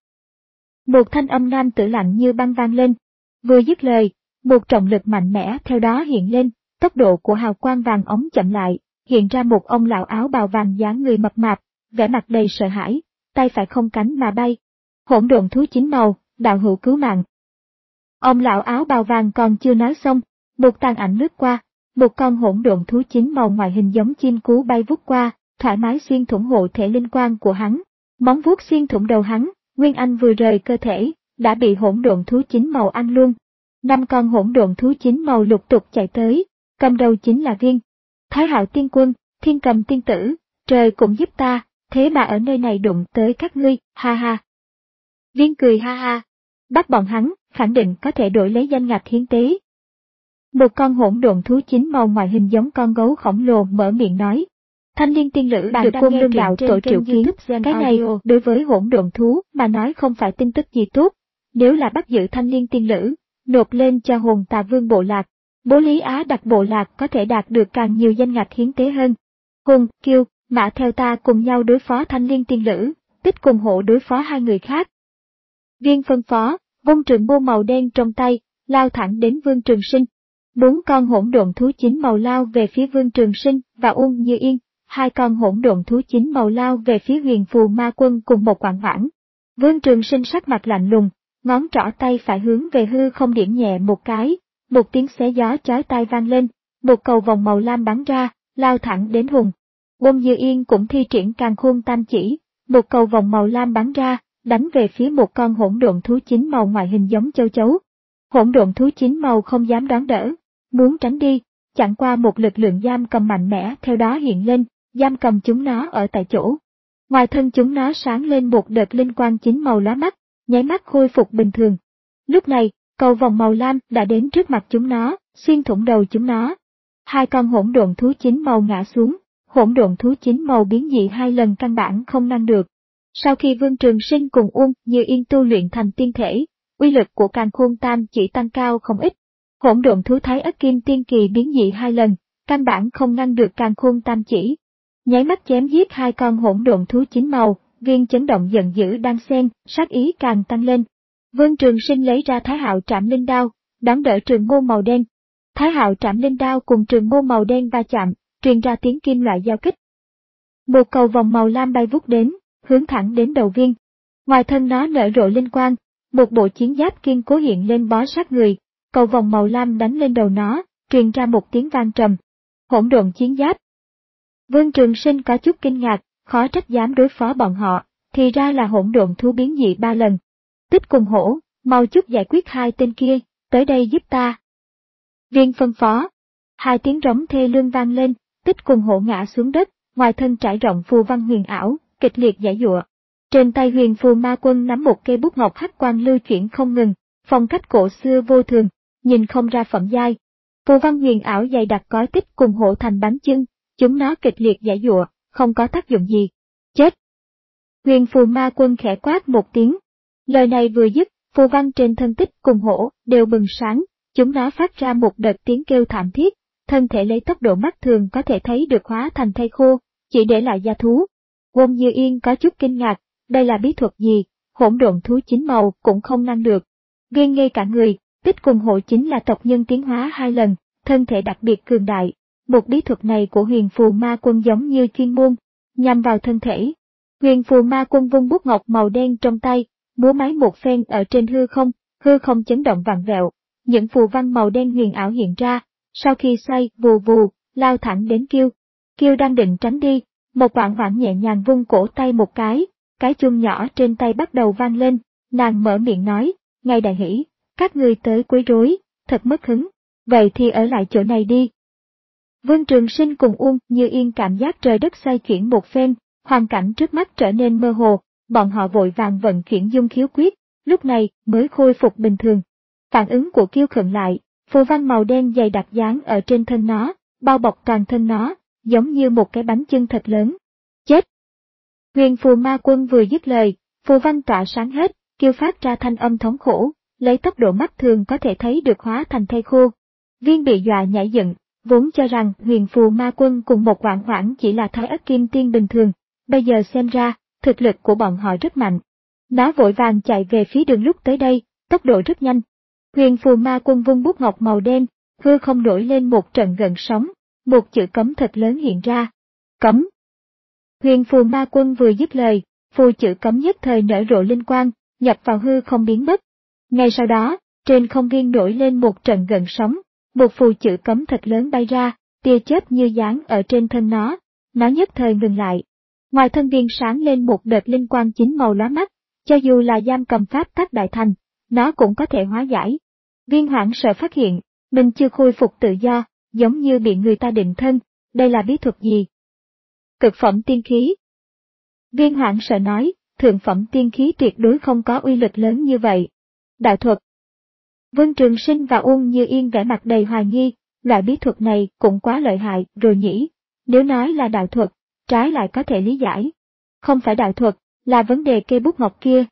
Một thanh âm nam tử lạnh như băng vang lên. Vừa dứt lời, một trọng lực mạnh mẽ theo đó hiện lên, tốc độ của hào quang vàng ống chậm lại, hiện ra một ông lão áo bào vàng dáng người mập mạp, vẻ mặt đầy sợ hãi, tay phải không cánh mà bay. Hỗn độn thú chín màu, đạo hữu cứu mạng. Ông lão áo bào vàng còn chưa nói xong, một tàn ảnh lướt qua, một con hỗn độn thú chín màu ngoại hình giống chim cú bay vút qua, thoải mái xuyên thủng hộ thể linh quan của hắn, móng vuốt xuyên thủng đầu hắn, Nguyên Anh vừa rời cơ thể, đã bị hỗn độn thú chín màu ăn luôn. Năm con hỗn độn thú chín màu lục tục chạy tới, cầm đầu chính là Viên. Thái Hạo Tiên Quân, Thiên Cầm Tiên Tử, trời cũng giúp ta, thế mà ở nơi này đụng tới các ngươi, ha ha. Viên cười ha ha, bắt bọn hắn, khẳng định có thể đổi lấy danh ngạch hiến tế. Một con hỗn độn thú chín màu ngoại hình giống con gấu khổng lồ mở miệng nói. Thanh Liên Tiên Lữ được Côn Luân đạo tổ triệu kiến, cái này đối với hỗn độn thú mà nói không phải tin tức gì tốt, nếu là bắt giữ Thanh Liên Tiên Lữ, nộp lên cho hồn tà vương bộ lạc, Bố Lý Á Đặc bộ lạc có thể đạt được càng nhiều danh ngạch hiến tế hơn. Hùng, Kiêu, Mã theo ta cùng nhau đối phó Thanh Liên Tiên Lữ, Tích cùng hộ đối phó hai người khác. Viên phân phó, vung trường mâu màu đen trong tay, lao thẳng đến Vương Trường Sinh. Bốn con hỗn độn thú chín màu lao về phía Vương Trường Sinh và Uông Như Yên, hai con hỗn độn thú chín màu lao về phía Huyền Phù Ma Quân cùng một Quạng Quạng. Vương Trường Sinh sắc mặt lạnh lùng, ngón trỏ tay phải hướng về hư không điểm nhẹ một cái, một tiếng xé gió chói tai vang lên, một cầu vòng màu lam bắn ra, lao thẳng đến Hùng. Uông Như Yên cũng thi triển Càn Khôn Tam Chỉ, một cầu vòng màu lam bắn ra, đánh về phía một con hỗn độn thú chín màu ngoại hình giống châu chấu. Hỗn độn thú chín màu không dám đón đỡ, muốn tránh đi, chẳng qua một lực lượng giam cầm mạnh mẽ theo đó hiện lên, giam cầm chúng nó ở tại chỗ. Ngoài thân chúng nó sáng lên một đợt linh quang chín màu lóa mắt, nháy mắt khôi phục bình thường. Lúc này, cầu vòng màu lam đã đến trước mặt chúng nó, xuyên thủng đầu chúng nó. Hai con hỗn độn thú chín màu ngã xuống, hỗn độn thú chín màu biến dị hai lần căn bản không ngăn được. Sau khi Vương Trường Sinh cùng Uông Như Yên tu luyện thành tiên thể, uy lực của Càn Khôn Tam Chỉ tăng cao không ít. Hỗn độn thú Thái Ất Kim Tiên Kỳ biến dị hai lần, căn bản không ngăn được Càn Khôn Tam Chỉ. Nháy mắt chém giết hai con hỗn độn thú chín màu, Viên chấn động giận dữ đang xen, sát ý càng tăng lên. Vương Trường Sinh lấy ra Thái Hạo Trảm Linh Đao, đón đỡ trường mâu màu đen. Thái Hạo Trảm Linh Đao cùng trường mâu màu đen va chạm, truyền ra tiếng kim loại giao kích. Một cầu vòng màu lam bay vút đến, hướng thẳng đến đầu Viên. Ngoài thân nó nở rộ linh quang, một bộ chiến giáp kiên cố hiện lên bó sát người, cầu vòng màu lam đánh lên đầu nó, truyền ra một tiếng vang trầm. Hỗn độn chiến giáp. Vương Trường Sinh có chút kinh ngạc, khó trách dám đối phó bọn họ, thì ra là hỗn độn thú biến dị ba lần. Tích cùng hổ, mau chút giải quyết hai tên kia, tới đây giúp ta. Viên phân phó. Hai tiếng rống thê lương vang lên, Tích cùng hổ ngã xuống đất, ngoài thân trải rộng phù văn huyền ảo, kịch liệt giãy giụa. Trên tay Huyền Phù Ma Quân nắm một cây bút ngọc hắc quang lưu chuyển không ngừng, phong cách cổ xưa vô thường, nhìn không ra phẩm giai. Phù văn huyền ảo dày đặc cói Tích cùng hổ thành bánh chưng, chúng nó kịch liệt giãy giụa, không có tác dụng gì. Chết! Huyền Phù Ma Quân khẽ quát một tiếng. Lời này vừa dứt, phù văn trên thân Tích cùng hổ đều bừng sáng, chúng nó phát ra một đợt tiếng kêu thảm thiết, thân thể lấy tốc độ mắt thường có thể thấy được hóa thành thây khô, chỉ để lại da thú. Uông Như Yên có chút kinh ngạc, đây là bí thuật gì, hỗn độn thú chín màu cũng không ngăn được. Ngây ngây cả người, Tích cùng hổ chính là tộc nhân tiến hóa hai lần, thân thể đặc biệt cường đại. Một bí thuật này của Huyền Phù Ma Quân giống như chuyên môn, nhằm vào thân thể. Huyền Phù Ma Quân vung bút ngọc màu đen trong tay, múa máy một phen ở trên hư không, hư không chấn động vặn vẹo, những phù văn màu đen huyền ảo hiện ra, sau khi xoay vù vù, lao thẳng đến Kiêu. Kiêu đang định tránh đi, một Quạng Quạng nhẹ nhàng vung cổ tay một cái, cái chuông nhỏ trên tay bắt đầu vang lên, nàng mở miệng nói, ngay đại hỷ, các ngươi tới quấy rối, thật mất hứng, vậy thì ở lại chỗ này đi. Vương Trường Sinh cùng Uông Như Yên cảm giác trời đất xoay chuyển một phen, hoàn cảnh trước mắt trở nên mơ hồ, bọn họ vội vàng vận chuyển dung khiếu quyết, lúc này mới khôi phục bình thường. Phản ứng của Kiêu khựng lại, phù văn màu đen dày đặc dán ở trên thân nó, bao bọc toàn thân nó, giống như một cái bánh chưng thật lớn. Chết! Huyền phù ma quân vừa dứt lời, phù văn tỏa sáng hết, kêu phát ra thanh âm thống khổ, lấy tốc độ mắt thường có thể thấy được hóa thành thây khô. Viên bị dọa nhảy dựng, vốn cho rằng huyền phù ma quân cùng một Hoảng Hoảng chỉ là thái ất kim tiên bình thường, bây giờ xem ra, thực lực của bọn họ rất mạnh. Nó vội vàng chạy về phía đường lúc tới đây, tốc độ rất nhanh. Huyền phù ma quân vung bút ngọc màu đen, hư không nổi lên một trận gợn sóng, một chữ cấm thật lớn hiện ra. Cấm! Huyền phù ma quân vừa dứt lời, phù chữ cấm nhất thời nở rộ linh quang, nhập vào hư không biến mất. Ngay sau đó, trên không viên nổi lên một trận gợn sóng, một phù chữ cấm thật lớn bay ra, tia chớp như dán ở trên thân nó, nó nhất thời ngừng lại. Ngoài thân viên sáng lên một đợt linh quang chín màu lóa mắt, cho dù là giam cầm pháp tắc đại thành, nó cũng có thể hóa giải. Viên hoảng sợ phát hiện, mình chưa khôi phục tự do, giống như bị người ta định thân, đây là bí thuật gì? Cực phẩm tiên khí. Viên hoảng sợ nói, thượng phẩm tiên khí tuyệt đối không có uy lực lớn như vậy. Đạo thuật. Vương Trường Sinh và Uông Như Yên vẻ mặt đầy hoài nghi, loại bí thuật này cũng quá lợi hại rồi nhỉ, nếu nói là đạo thuật, trái lại có thể lý giải. Không phải đạo thuật, là vấn đề cây bút ngọc kia.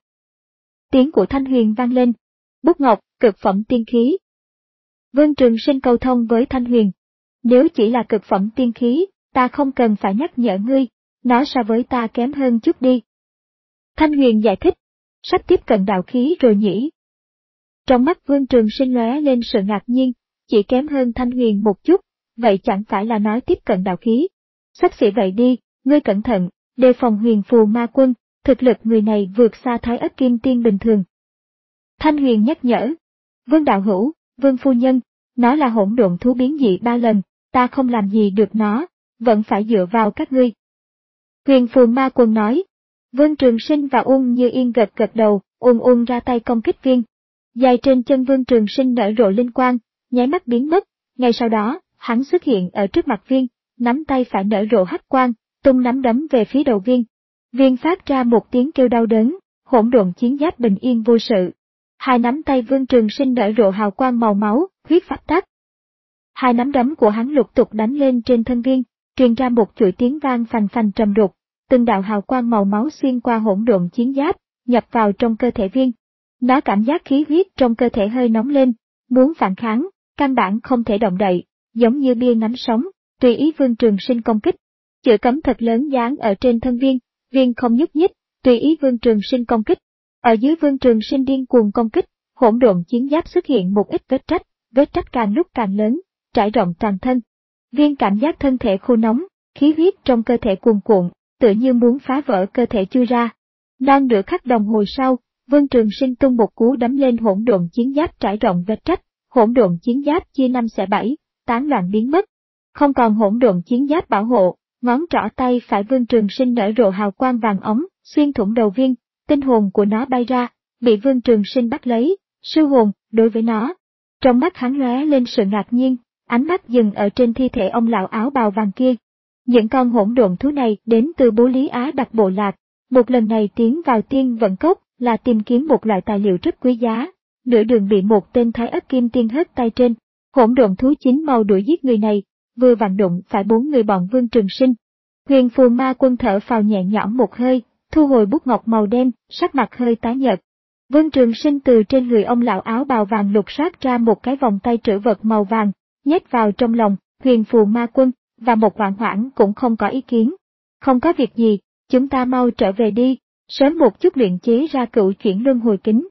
Tiếng của Thanh Huyền vang lên, bút ngọc, cực phẩm tiên khí. Vương Trường Sinh cầu thông với Thanh Huyền, nếu chỉ là cực phẩm tiên khí, ta không cần phải nhắc nhở ngươi, nó so với ta kém hơn chút đi. Thanh Huyền giải thích, sắp tiếp cận đạo khí rồi nhỉ. Trong mắt Vương Trường Sinh lóe lên sự ngạc nhiên, chỉ kém hơn Thanh Huyền một chút, vậy chẳng phải là nói tiếp cận đạo khí. Xấp xỉ vậy đi, ngươi cẩn thận, đề phòng huyền phù ma quân, thực lực người này vượt xa thái ất kim tiên bình thường. Thanh Huyền nhắc nhở, Vương đạo hữu, Vương phu nhân, nó là hỗn độn thú biến dị ba lần, ta không làm gì được nó, vẫn phải dựa vào các ngươi. Huyền phù ma quân nói, Vương Trường Sinh và Uông Như Yên gật gật đầu, Uông Uông ra tay công kích viên. Dài trên chân Vương Trường Sinh nở rộ linh quang, nháy mắt biến mất, ngay sau đó, hắn xuất hiện ở trước mặt viên, nắm tay phải nở rộ hắc quang, tung nắm đấm về phía đầu viên. Viên phát ra một tiếng kêu đau đớn, hỗn độn chiến giáp bình yên vô sự. Hai nắm tay Vương Trường Sinh nở rộ hào quang màu máu, huyết pháp tắc. Hai nắm đấm của hắn lục tục đánh lên trên thân viên, truyền ra một chuỗi tiếng vang phành phành trầm đục, từng đạo hào quang màu máu xuyên qua hỗn độn chiến giáp, nhập vào trong cơ thể viên. Nó cảm giác khí huyết trong cơ thể hơi nóng lên, muốn phản kháng, căn bản không thể động đậy, giống như bia nắm sống, tùy ý Vương Trường Sinh công kích. Chữ cấm thật lớn dán ở trên thân viên, viên không nhúc nhích, tùy ý Vương Trường Sinh công kích. Ở dưới Vương Trường Sinh điên cuồng công kích, hỗn độn chiến giáp xuất hiện một ít vết rách, vết rách càng lúc càng lớn, trải rộng toàn thân. Viên cảm giác thân thể khô nóng, khí huyết trong cơ thể cuồn cuộn, tựa như muốn phá vỡ cơ thể chui ra. Non nửa khắc đồng hồ sau, Vương Trường Sinh tung một cú đấm lên hỗn độn chiến giáp trải rộng vết rách, hỗn độn chiến giáp chia năm xẻ bảy, tán loạn biến mất. Không còn hỗn độn chiến giáp bảo hộ, ngón trỏ tay phải Vương Trường Sinh nở rộ hào quang vàng ống, xuyên thủng đầu viên, tinh hồn của nó bay ra, bị Vương Trường Sinh bắt lấy, sư hồn, đối với nó. Trong mắt hắn lóe lên sự ngạc nhiên, ánh mắt dừng ở trên thi thể ông lão áo bào vàng kia. Những con hỗn độn thú này đến từ Bố Lý Á Đặc Bộ Lạc, một lần này tiến vào tiên vận cốc là tìm kiếm một loại tài liệu rất quý giá, nửa đường bị một tên thái ất kim tiên hất tay trên, hỗn độn thú chín màu đuổi giết người này, vừa vặn đụng phải bốn người bọn Vương Trường Sinh. Huyền phù ma quân thở phào nhẹ nhõm một hơi, thu hồi bút ngọc màu đen, sắc mặt hơi tái nhợt. Vương Trường Sinh từ trên người ông lão áo bào vàng lục soát ra một cái vòng tay trữ vật màu vàng, nhét vào trong lòng, huyền phù ma quân, và một Hoảng Hoảng cũng không có ý kiến. Không có việc gì, chúng ta mau trở về đi, sớm một chút luyện chế ra cựu chuyển luân hồi kính.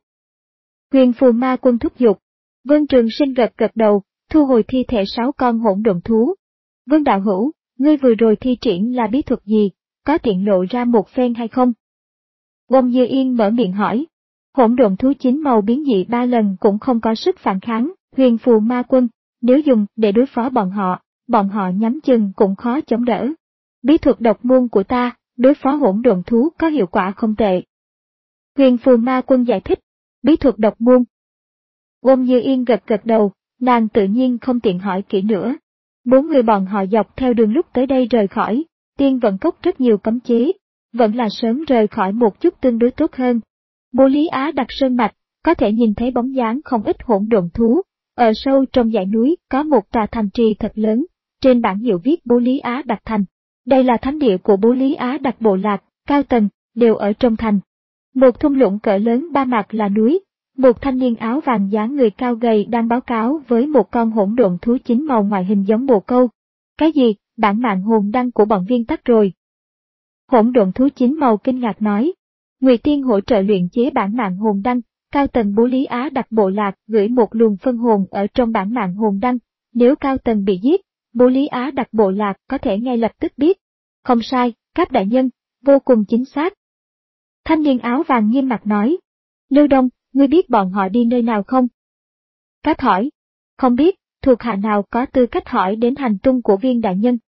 Huyền phù ma quân thúc giục. Vương Trường Sinh gật gật đầu, thu hồi thi thể sáu con hỗn độn thú. Vương đạo hữu, ngươi vừa rồi thi triển là bí thuật gì, có tiện lộ ra một phen hay không? Uông Như Yên mở miệng hỏi. Hỗn độn thú chín màu biến dị ba lần cũng không có sức phản kháng, huyền phù ma quân, nếu dùng để đối phó bọn họ, bọn họ nhắm chừng cũng khó chống đỡ. Bí thuật độc môn của ta, đối phó hỗn độn thú có hiệu quả không tệ. Huyền phù ma quân giải thích, bí thuật độc môn. Uông Như Yên gật gật đầu, nàng tự nhiên không tiện hỏi kỹ nữa. Bốn người bọn họ dọc theo đường lúc tới đây rời khỏi, tiên vận cốc rất nhiều cấm chế, vẫn là sớm rời khỏi một chút tương đối tốt hơn. Bố Lý Á Đặc Sơn Mạch, có thể nhìn thấy bóng dáng không ít hỗn độn thú, Ở sâu trong dãy núi có một tòa thành trì thật lớn, trên bảng hiệu viết Bố Lý Á Đặc Thành. Đây là thánh địa của Bố Lý Á Đặc Bộ Lạc, cao tầng, đều ở trong thành. Một thung lũng cỡ lớn ba mặt là núi, một thanh niên áo vàng dáng người cao gầy đang báo cáo với một con hỗn độn thú chín màu ngoại hình giống bồ câu. Cái gì, bản mạng hồn đăng của bọn viên tắc rồi. Hỗn độn thú chín màu kinh ngạc nói. Ngụy Tiên hỗ trợ luyện chế bản mạng hồn đăng, cao tầng Bố Lý Á Đặc Bộ Lạc gửi một luồng phân hồn ở trong bản mạng hồn đăng, nếu cao tầng bị giết, Bố Lý Á Đặc Bộ Lạc có thể ngay lập tức biết. Không sai, các đại nhân, vô cùng chính xác. Thanh niên áo vàng nghiêm mặt nói. Lưu Đông, ngươi biết bọn họ đi nơi nào không? Cáp hỏi. Không biết, thuộc hạ nào có tư cách hỏi đến hành tung của viên đại nhân?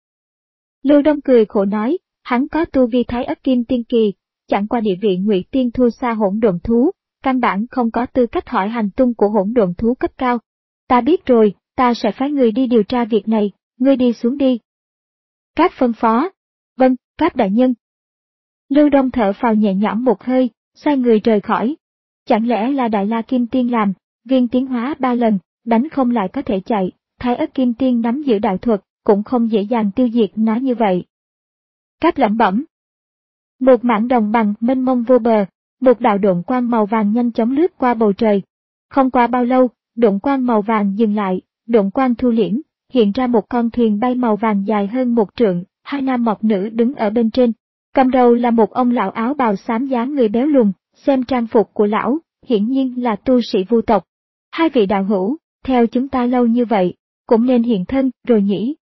Lưu Đông cười khổ nói, hắn có tu vi thái ất kim tiên kỳ, chẳng qua địa vị Ngụy Tiên thua xa hỗn độn thú, căn bản không có tư cách hỏi hành tung của hỗn độn thú cấp cao. Ta biết rồi, ta sẽ phái người đi điều tra việc này, ngươi đi xuống đi. Cáp phân phó. Vâng, Cáp đại nhân. Lưu Đông thở phào nhẹ nhõm một hơi, xoay người rời khỏi. Chẳng lẽ là Đại La Kim Tiên làm, viên tiến hóa ba lần, đánh không lại có thể chạy, thái ất kim tiên nắm giữ đạo thuật, cũng không dễ dàng tiêu diệt nó như vậy. Cáp lẩm bẩm. Một mảng đồng bằng mênh mông vô bờ, một đạo độn quang màu vàng nhanh chóng lướt qua bầu trời. Không qua bao lâu, độn quang màu vàng dừng lại, độn quang thu liễm, hiện ra một con thuyền bay màu vàng dài hơn một trượng, hai nam một nữ đứng ở bên trên. Cầm đầu là một ông lão áo bào xám dáng người béo lùn, xem trang phục của lão, hiển nhiên là tu sĩ Vu tộc. Hai vị đạo hữu, theo chúng ta lâu như vậy, cũng nên hiện thân rồi nhỉ?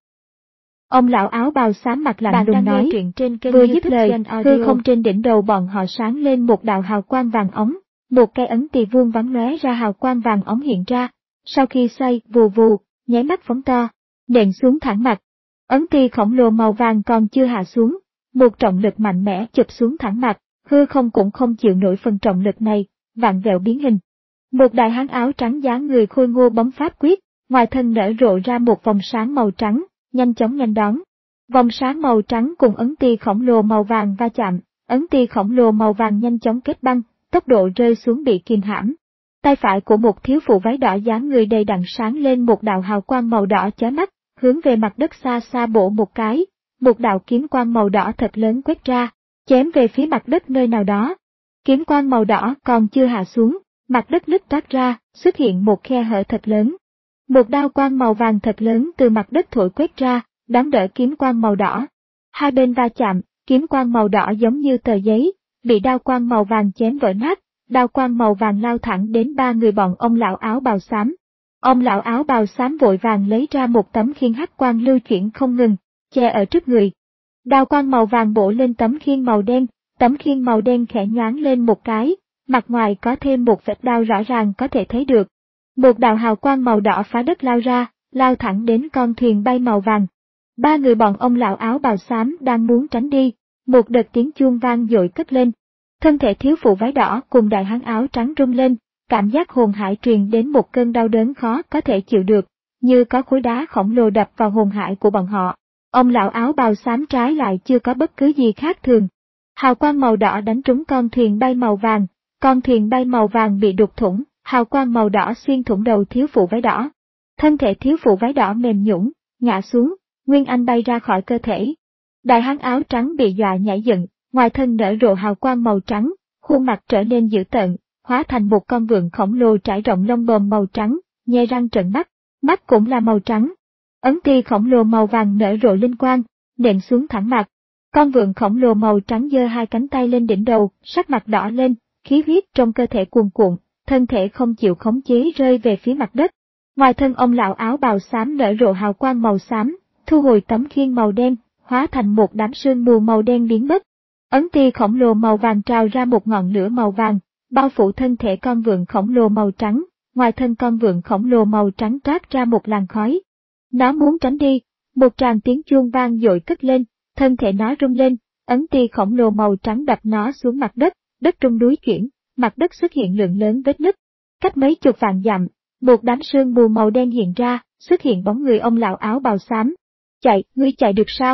Ông lão áo bào xám mặt lạnh lùng nói, vừa dứt lời, hư không trên đỉnh đầu bọn họ sáng lên một đạo hào quang vàng óng, một cây ấn tỳ vuông vắn lóe ra hào quang vàng óng hiện ra, sau khi xoay vù vù, nháy mắt phóng to, nện xuống thẳng mặt. Ấn tỳ khổng lồ màu vàng còn chưa hạ xuống, một trọng lực mạnh mẽ chụp xuống thẳng mặt, hư không cũng không chịu nổi phần trọng lực này, vạn vẹo biến hình. Một đại hán áo trắng dáng người khôi ngô bấm pháp quyết, ngoài thân nở rộ ra một vòng sáng màu trắng, nhanh chóng nghênh đón. Vòng sáng màu trắng cùng ấn tỳ khổng lồ màu vàng va chạm, ấn tỳ khổng lồ màu vàng nhanh chóng kết băng, tốc độ rơi xuống bị kìm hãm. Tay phải của một thiếu phụ váy đỏ dáng người đầy đặn sáng lên một đạo hào quang màu đỏ chói mắt, hướng về mặt đất xa xa bổ một cái, một đạo kiếm quang màu đỏ thật lớn quét ra, chém về phía mặt đất nơi nào đó. Kiếm quang màu đỏ còn chưa hạ xuống, mặt đất nứt toát ra, xuất hiện một khe hở thật lớn. Một đao quang màu vàng thật lớn từ mặt đất thổi quét ra, đón đỡ kiếm quang màu đỏ. Hai bên va chạm, kiếm quang màu đỏ giống như tờ giấy, bị đao quang màu vàng chém vỡ nát, đao quang màu vàng lao thẳng đến ba người bọn ông lão áo bào xám. Ông lão áo bào xám vội vàng lấy ra một tấm khiên hắc quang lưu chuyển không ngừng, che ở trước người. Đao quang màu vàng bổ lên tấm khiên màu đen, tấm khiên màu đen khẽ nhoáng lên một cái, mặt ngoài có thêm một vết đao rõ ràng có thể thấy được. Một đạo hào quang màu đỏ phá đất lao ra, lao thẳng đến con thuyền bay màu vàng. Ba người bọn ông lão áo bào xám đang muốn tránh đi, một đợt tiếng chuông vang dội cất lên. Thân thể thiếu phụ váy đỏ cùng đại hán áo trắng rung lên, cảm giác hồn hải truyền đến một cơn đau đớn khó có thể chịu được, như có khối đá khổng lồ đập vào hồn hải của bọn họ. Ông lão áo bào xám trái lại chưa có bất cứ gì khác thường. Hào quang màu đỏ đánh trúng con thuyền bay màu vàng, con thuyền bay màu vàng bị đục thủng, hào quang màu đỏ xuyên thủng đầu thiếu phụ váy đỏ. Thân thể thiếu phụ váy đỏ mềm nhũn, ngã xuống, nguyên anh bay ra khỏi cơ thể. Đại hán áo trắng bị dọa nhảy dựng, ngoài thân nở rộ hào quang màu trắng, khuôn mặt trở nên dữ tợn, hóa thành một con vượn khổng lồ trải rộng lông bờm màu trắng, nhe răng trợn mắt, mắt cũng là màu trắng. Ấn tỳ khổng lồ màu vàng nở rộ linh quang, nện xuống thẳng mặt. Con vượn khổng lồ màu trắng giơ hai cánh tay lên đỉnh đầu, sắc mặt đỏ lên, khí huyết trong cơ thể cuồn cuộn, thân thể không chịu khống chế rơi về phía mặt đất. Ngoài thân ông lão áo bào xám nở rộ hào quang màu xám, thu hồi tấm khiên màu đen, hóa thành một đám sương mù màu đen biến mất. Ấn tỳ khổng lồ màu vàng trào ra một ngọn lửa màu vàng, bao phủ thân thể con vượn khổng lồ màu trắng, ngoài thân con vượn khổng lồ màu trắng toát ra một làn khói. Nó muốn tránh đi, một tràng tiếng chuông vang dội cất lên, thân thể nó rung lên, ấn tỳ khổng lồ màu trắng đập nó xuống mặt đất, đất rung núi chuyển, mặt đất xuất hiện lượng lớn vết nứt. Cách mấy chục vạn dặm, một đám sương mù màu đen hiện ra, xuất hiện bóng người ông lão áo bào xám. Chạy, ngươi chạy được sao?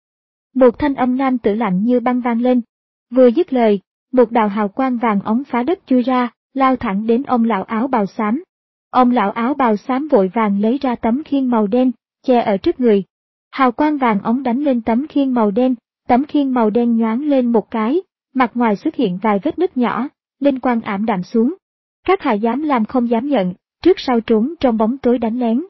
Một thanh âm nam tử lạnh như băng vang lên. Vừa dứt lời, một đạo hào quang vàng óng phá đất chui ra, lao thẳng đến ông lão áo bào xám. Ông lão áo bào xám vội vàng lấy ra tấm khiên màu đen, che ở trước người. Hào quang vàng óng đánh lên tấm khiên màu đen, tấm khiên màu đen nhoáng lên một cái, mặt ngoài xuất hiện vài vết nứt nhỏ, linh quang ảm đạm xuống. Các hạ dám làm không dám nhận, trước sau trốn trong bóng tối đánh lén.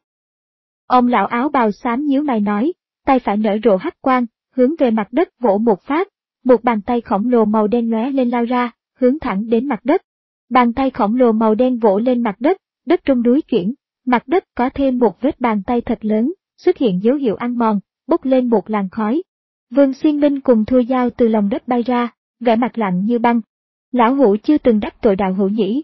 Ông lão áo bào xám nhíu mày nói, tay phải nở rộ hắc quang, hướng về mặt đất vỗ một phát, một bàn tay khổng lồ màu đen lóe lên lao ra, hướng thẳng đến mặt đất. Bàn tay khổng lồ màu đen vỗ lên mặt đất, đất rung núi chuyển, mặt đất có thêm một vết bàn tay thật lớn, xuất hiện dấu hiệu ăn mòn, bốc lên một làn khói. Vương Xuyên Minh cùng Thôi Giao từ lòng đất bay ra, vẻ mặt lạnh như băng. Lão hủ chưa từng đắc tội đạo hữu nhỉ?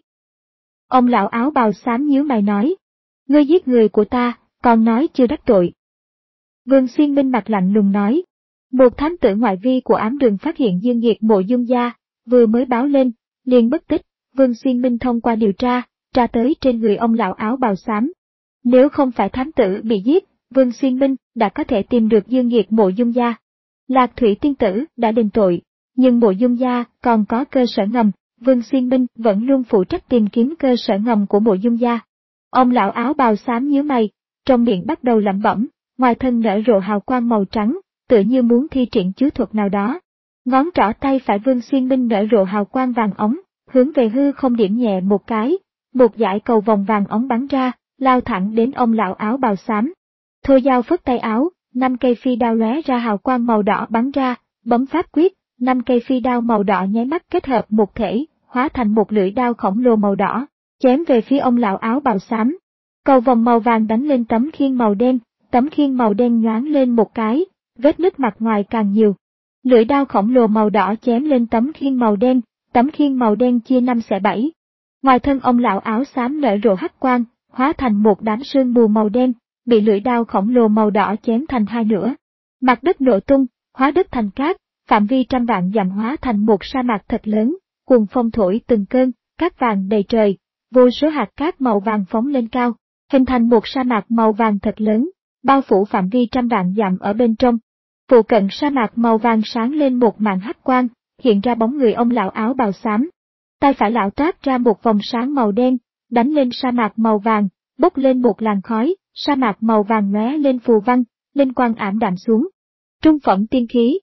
Ông lão áo bào xám nhíu mày nói, ngươi giết người của ta, còn nói chưa đắc tội. Vương Xuyên Minh mặt lạnh lùng nói, một thám tử ngoại vi của ám đường phát hiện Dương Nghiệt Mộ Dung gia, vừa mới báo lên, liền mất tích. Vương Xuyên Minh thông qua điều tra, tra tới trên người ông lão áo bào xám. Nếu không phải thám tử bị giết, Vương Xuyên Minh đã có thể tìm được Dương Nghiệt Mộ Dung gia. Lạc Thủy tiên tử đã đền tội, nhưng Mộ Dung gia còn có cơ sở ngầm, Vương Xuyên Minh vẫn luôn phụ trách tìm kiếm cơ sở ngầm của Mộ Dung gia. Ông lão áo bào xám nhíu mày, trong miệng bắt đầu lẩm bẩm, ngoài thân nở rộ hào quang màu trắng, tựa như muốn thi triển chú thuật nào đó. Ngón trỏ tay phải Vương Xuyên Minh nở rộ hào quang vàng óng, hướng về hư không điểm nhẹ một cái, một dải cầu vòng vàng óng bắn ra, lao thẳng đến ông lão áo bào xám. Thôi Giao phất tay áo, năm cây phi đao lóe ra hào quang màu đỏ bắn ra, bấm pháp quyết, năm cây phi đao màu đỏ nháy mắt kết hợp một thể, hóa thành một lưỡi đao khổng lồ màu đỏ, chém về phía ông lão áo bào xám. Cầu vòng màu vàng đánh lên tấm khiên màu đen, tấm khiên màu đen nhoáng lên một cái, vết nứt mặt ngoài càng nhiều. Lưỡi đao khổng lồ màu đỏ chém lên tấm khiên màu đen, tấm khiên màu đen chia năm xẻ bảy. Ngoài thân ông lão áo xám nở rộ hắc quang, hóa thành một đám sương mù màu đen, bị lưỡi đao khổng lồ màu đỏ chém thành hai nửa. Mặt đất nổ tung, hóa đất thành cát, phạm vi trăm vạn dặm hóa thành một sa mạc thật lớn, cuồng phong thổi từng cơn, cát vàng đầy trời, vô số hạt cát màu vàng phóng lên cao, hình thành một sa mạc màu vàng thật lớn, bao phủ phạm vi trăm vạn dặm ở bên trong. Phụ cận sa mạc màu vàng sáng lên một màn hắc quang, hiện ra bóng người ông lão áo bào xám. Tay phải lão toát ra một vòng sáng màu đen, đánh lên sa mạc màu vàng, bốc lên một làn khói, sa mạc màu vàng lóe lên phù văn, linh quang ảm đạm xuống. Trung phẩm tiên khí.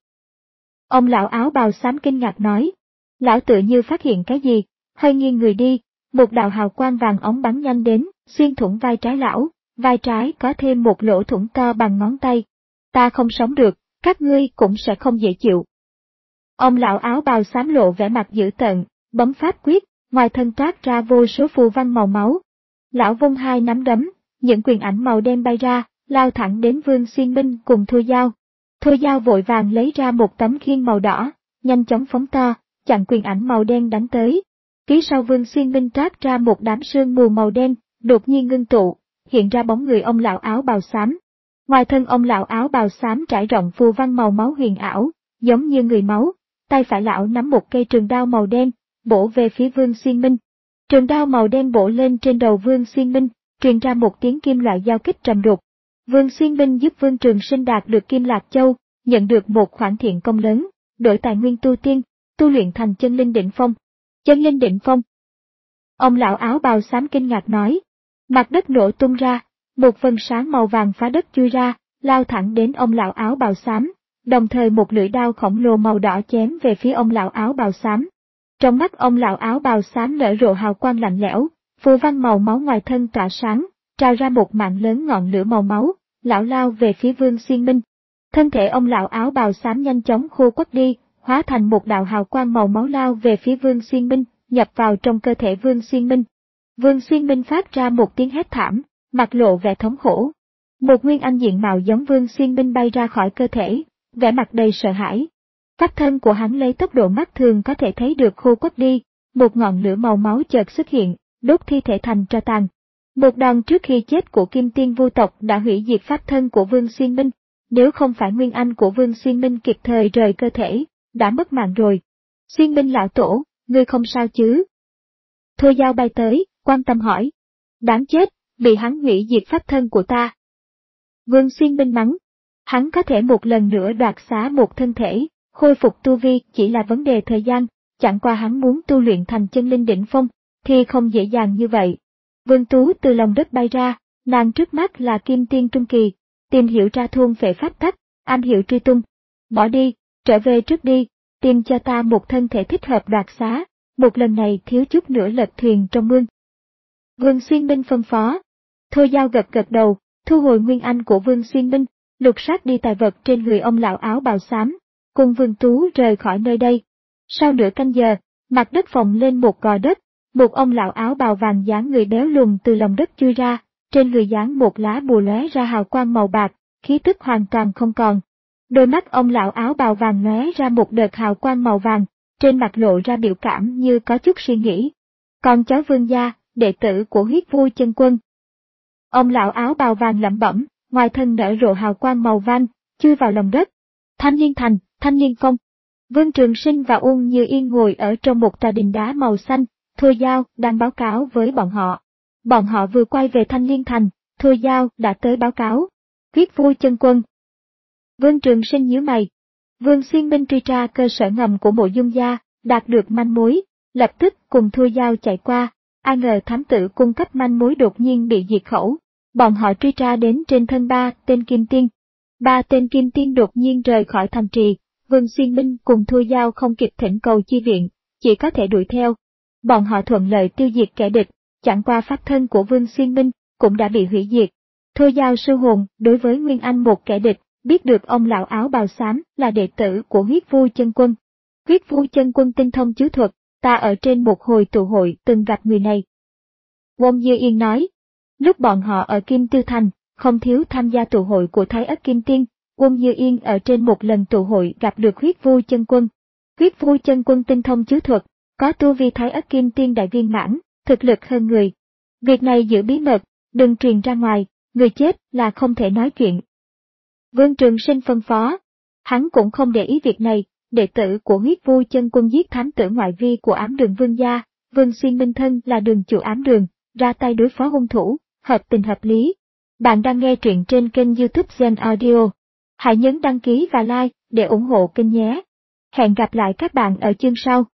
Ông lão áo bào xám kinh ngạc nói. Lão tựa như phát hiện cái gì, hơi nghiêng người đi, một đạo hào quang vàng óng bắn nhanh đến, xuyên thủng vai trái lão, vai trái có thêm một lỗ thủng to bằng ngón tay. Ta không sống được, các ngươi cũng sẽ không dễ chịu. Ông lão áo bào xám lộ vẻ mặt dữ tợn, bấm pháp quyết, ngoài thân toát ra vô số phù văn màu máu. Lão vung hai nắm đấm, những quyền ảnh màu đen bay ra, lao thẳng đến Vương Xuyên Minh cùng Thôi Giao. Thôi Giao vội vàng lấy ra một tấm khiên màu đỏ, nhanh chóng phóng to, chặn quyền ảnh màu đen đánh tới. Phía sau Vương Xuyên Minh toát ra một đám sương mù màu đen, đột nhiên ngưng tụ, hiện ra bóng người ông lão áo bào xám. Ngoài thân ông lão áo bào xám trải rộng phù văn màu máu huyền ảo, giống như người máu, tay phải lão nắm một cây trường đao màu đen, bổ về phía Vương Xuyên Minh. Trường đao màu đen bổ lên trên đầu Vương Xuyên Minh, truyền ra một tiếng kim loại giao kích trầm đục. Vương Xuyên Minh giúp Vương Trường Sinh đạt được Kim Lạc Châu, nhận được một khoản thiện công lớn, đổi tài nguyên tu tiên, tu luyện thành chân linh đỉnh phong. Chân linh đỉnh phong. Ông lão áo bào xám kinh ngạc nói. Mặt đất nổ tung ra, một vầng sáng màu vàng phá đất chui ra, lao thẳng đến ông lão áo bào xám, đồng thời một lưỡi đao khổng lồ màu đỏ chém về phía ông lão áo bào xám. Trong mắt ông lão áo bào xám nở rộ hào quang lạnh lẽo, phù văn màu máu ngoài thân tỏa sáng, trào ra một mạng lớn ngọn lửa màu máu, lão lao về phía Vương Xuyên Minh. Thân thể ông lão áo bào xám nhanh chóng khô quắt đi, hóa thành một đạo hào quang màu máu lao về phía Vương Xuyên Minh, nhập vào trong cơ thể Vương Xuyên Minh. Vương Xuyên Minh phát ra một tiếng hét thảm, mặt lộ vẻ thống khổ. Một nguyên anh diện mạo giống Vương Xuyên Minh bay ra khỏi cơ thể, vẻ mặt đầy sợ hãi. Pháp thân của hắn lấy tốc độ mắt thường có thể thấy được khô quắt đi, một ngọn lửa màu máu chợt xuất hiện, đốt thi thể thành tro tàn. Một đòn trước khi chết của Kim Tiên Vu tộc đã hủy diệt pháp thân của Vương Xuyên Minh, nếu không phải nguyên anh của Vương Xuyên Minh kịp thời rời cơ thể, đã mất mạng rồi. Xuyên Minh lão tổ, ngươi không sao chứ? Thôi Giao bay tới, quan tâm hỏi. Đáng chết, bị hắn hủy diệt pháp thân của ta. Vương Xuyên Minh mắng. Hắn có thể một lần nữa đoạt xá một thân thể, khôi phục tu vi chỉ là vấn đề thời gian, chẳng qua hắn muốn tu luyện thành chân linh đỉnh phong, thì không dễ dàng như vậy. Vương Tú từ lòng đất bay ra, nàng trước mắt là Kim Tiên Trung Kỳ, tìm hiểu ra thôn phệ pháp tắc, am hiểu truy tung. Bỏ đi, trở về trước đi, tìm cho ta một thân thể thích hợp đoạt xá, một lần này thiếu chút nữa lật thuyền trong mương. Vương Xuyên Minh phân phó. Thôi Dao gật gật đầu, thu hồi nguyên anh của Vương Xuyên Minh, lục soát đi tài vật trên người ông lão áo bào xám, cùng Vương Tú rời khỏi nơi đây. Sau nửa canh giờ, mặt đất phồng lên một gò đất, một ông lão áo bào vàng dáng người béo lùn từ lòng đất chui ra, trên người dáng một lá bùa lóe ra hào quang màu bạc, khí tức hoàn toàn không còn. Đôi mắt ông lão áo bào vàng lóe ra một đợt hào quang màu vàng, trên mặt lộ ra biểu cảm như có chút suy nghĩ. Con cháu Vương gia, đệ tử của Huyết Vu Chân Quân. Ông lão áo bào vàng lẩm bẩm, ngoài thân nở rộ hào quang màu vàng, chui vào lòng đất. Thanh Liên Thành, Thanh Liên Phong. Vương Trường Sinh và Uông Như Yên ngồi ở trong một tòa đình đá màu xanh, Thôi Dao đang báo cáo với bọn họ. Bọn họ vừa quay về Thanh Liên Thành, Thôi Dao đã tới báo cáo. Huyết Vu Chân Quân. Vương Trường Sinh nhíu mày. Vương Xuyên Minh truy tra cơ sở ngầm của Mộ Dung gia, đạt được manh mối, lập tức cùng Thôi Dao chạy qua. Ai ngờ thám tử cung cấp manh mối đột nhiên bị diệt khẩu. Bọn họ truy tra đến trên thân ba tên Kim Tiên. Ba tên Kim Tiên đột nhiên rời khỏi thành trì, Vương Xuyên Minh cùng Thôi Dao không kịp thỉnh cầu chi viện, chỉ có thể đuổi theo. Bọn họ thuận lợi tiêu diệt kẻ địch, chẳng qua pháp thân của Vương Xuyên Minh cũng đã bị hủy diệt. Thôi Dao sư hồn đối với Nguyên Anh một kẻ địch, biết được ông lão áo bào xám là đệ tử của Huyết Vu Chân Quân. Huyết Vu Chân Quân tinh thông chú thuật, ta ở trên một hồi tụ hội từng gặp người này. Uông Như Yên nói, lúc bọn họ ở Kim Tiêu Thành, không thiếu tham gia tụ hội của Thái Ất Kim Tiên, Uông Như Yên ở trên một lần tụ hội gặp được Huyết Vu Chân Quân. Huyết Vu Chân Quân tinh thông chú thuật, có tu vi Thái Ất Kim Tiên đại viên mãn, thực lực hơn người. Việc này giữ bí mật, đừng truyền ra ngoài, người chết là không thể nói chuyện. Vương Trường Sinh phân phó, hắn cũng không để ý việc này, đệ tử của Huyết Vu Chân Quân giết thám tử ngoại vi của Ám Đường Vương gia, Vương Xuyên Minh thân là đường chủ Ám Đường, ra tay đối phó hung thủ, hợp tình hợp lý. Bạn đang nghe truyện trên kênh YouTube Gen Audio. Hãy nhấn đăng ký và like để ủng hộ kênh nhé. Hẹn gặp lại các bạn ở chương sau.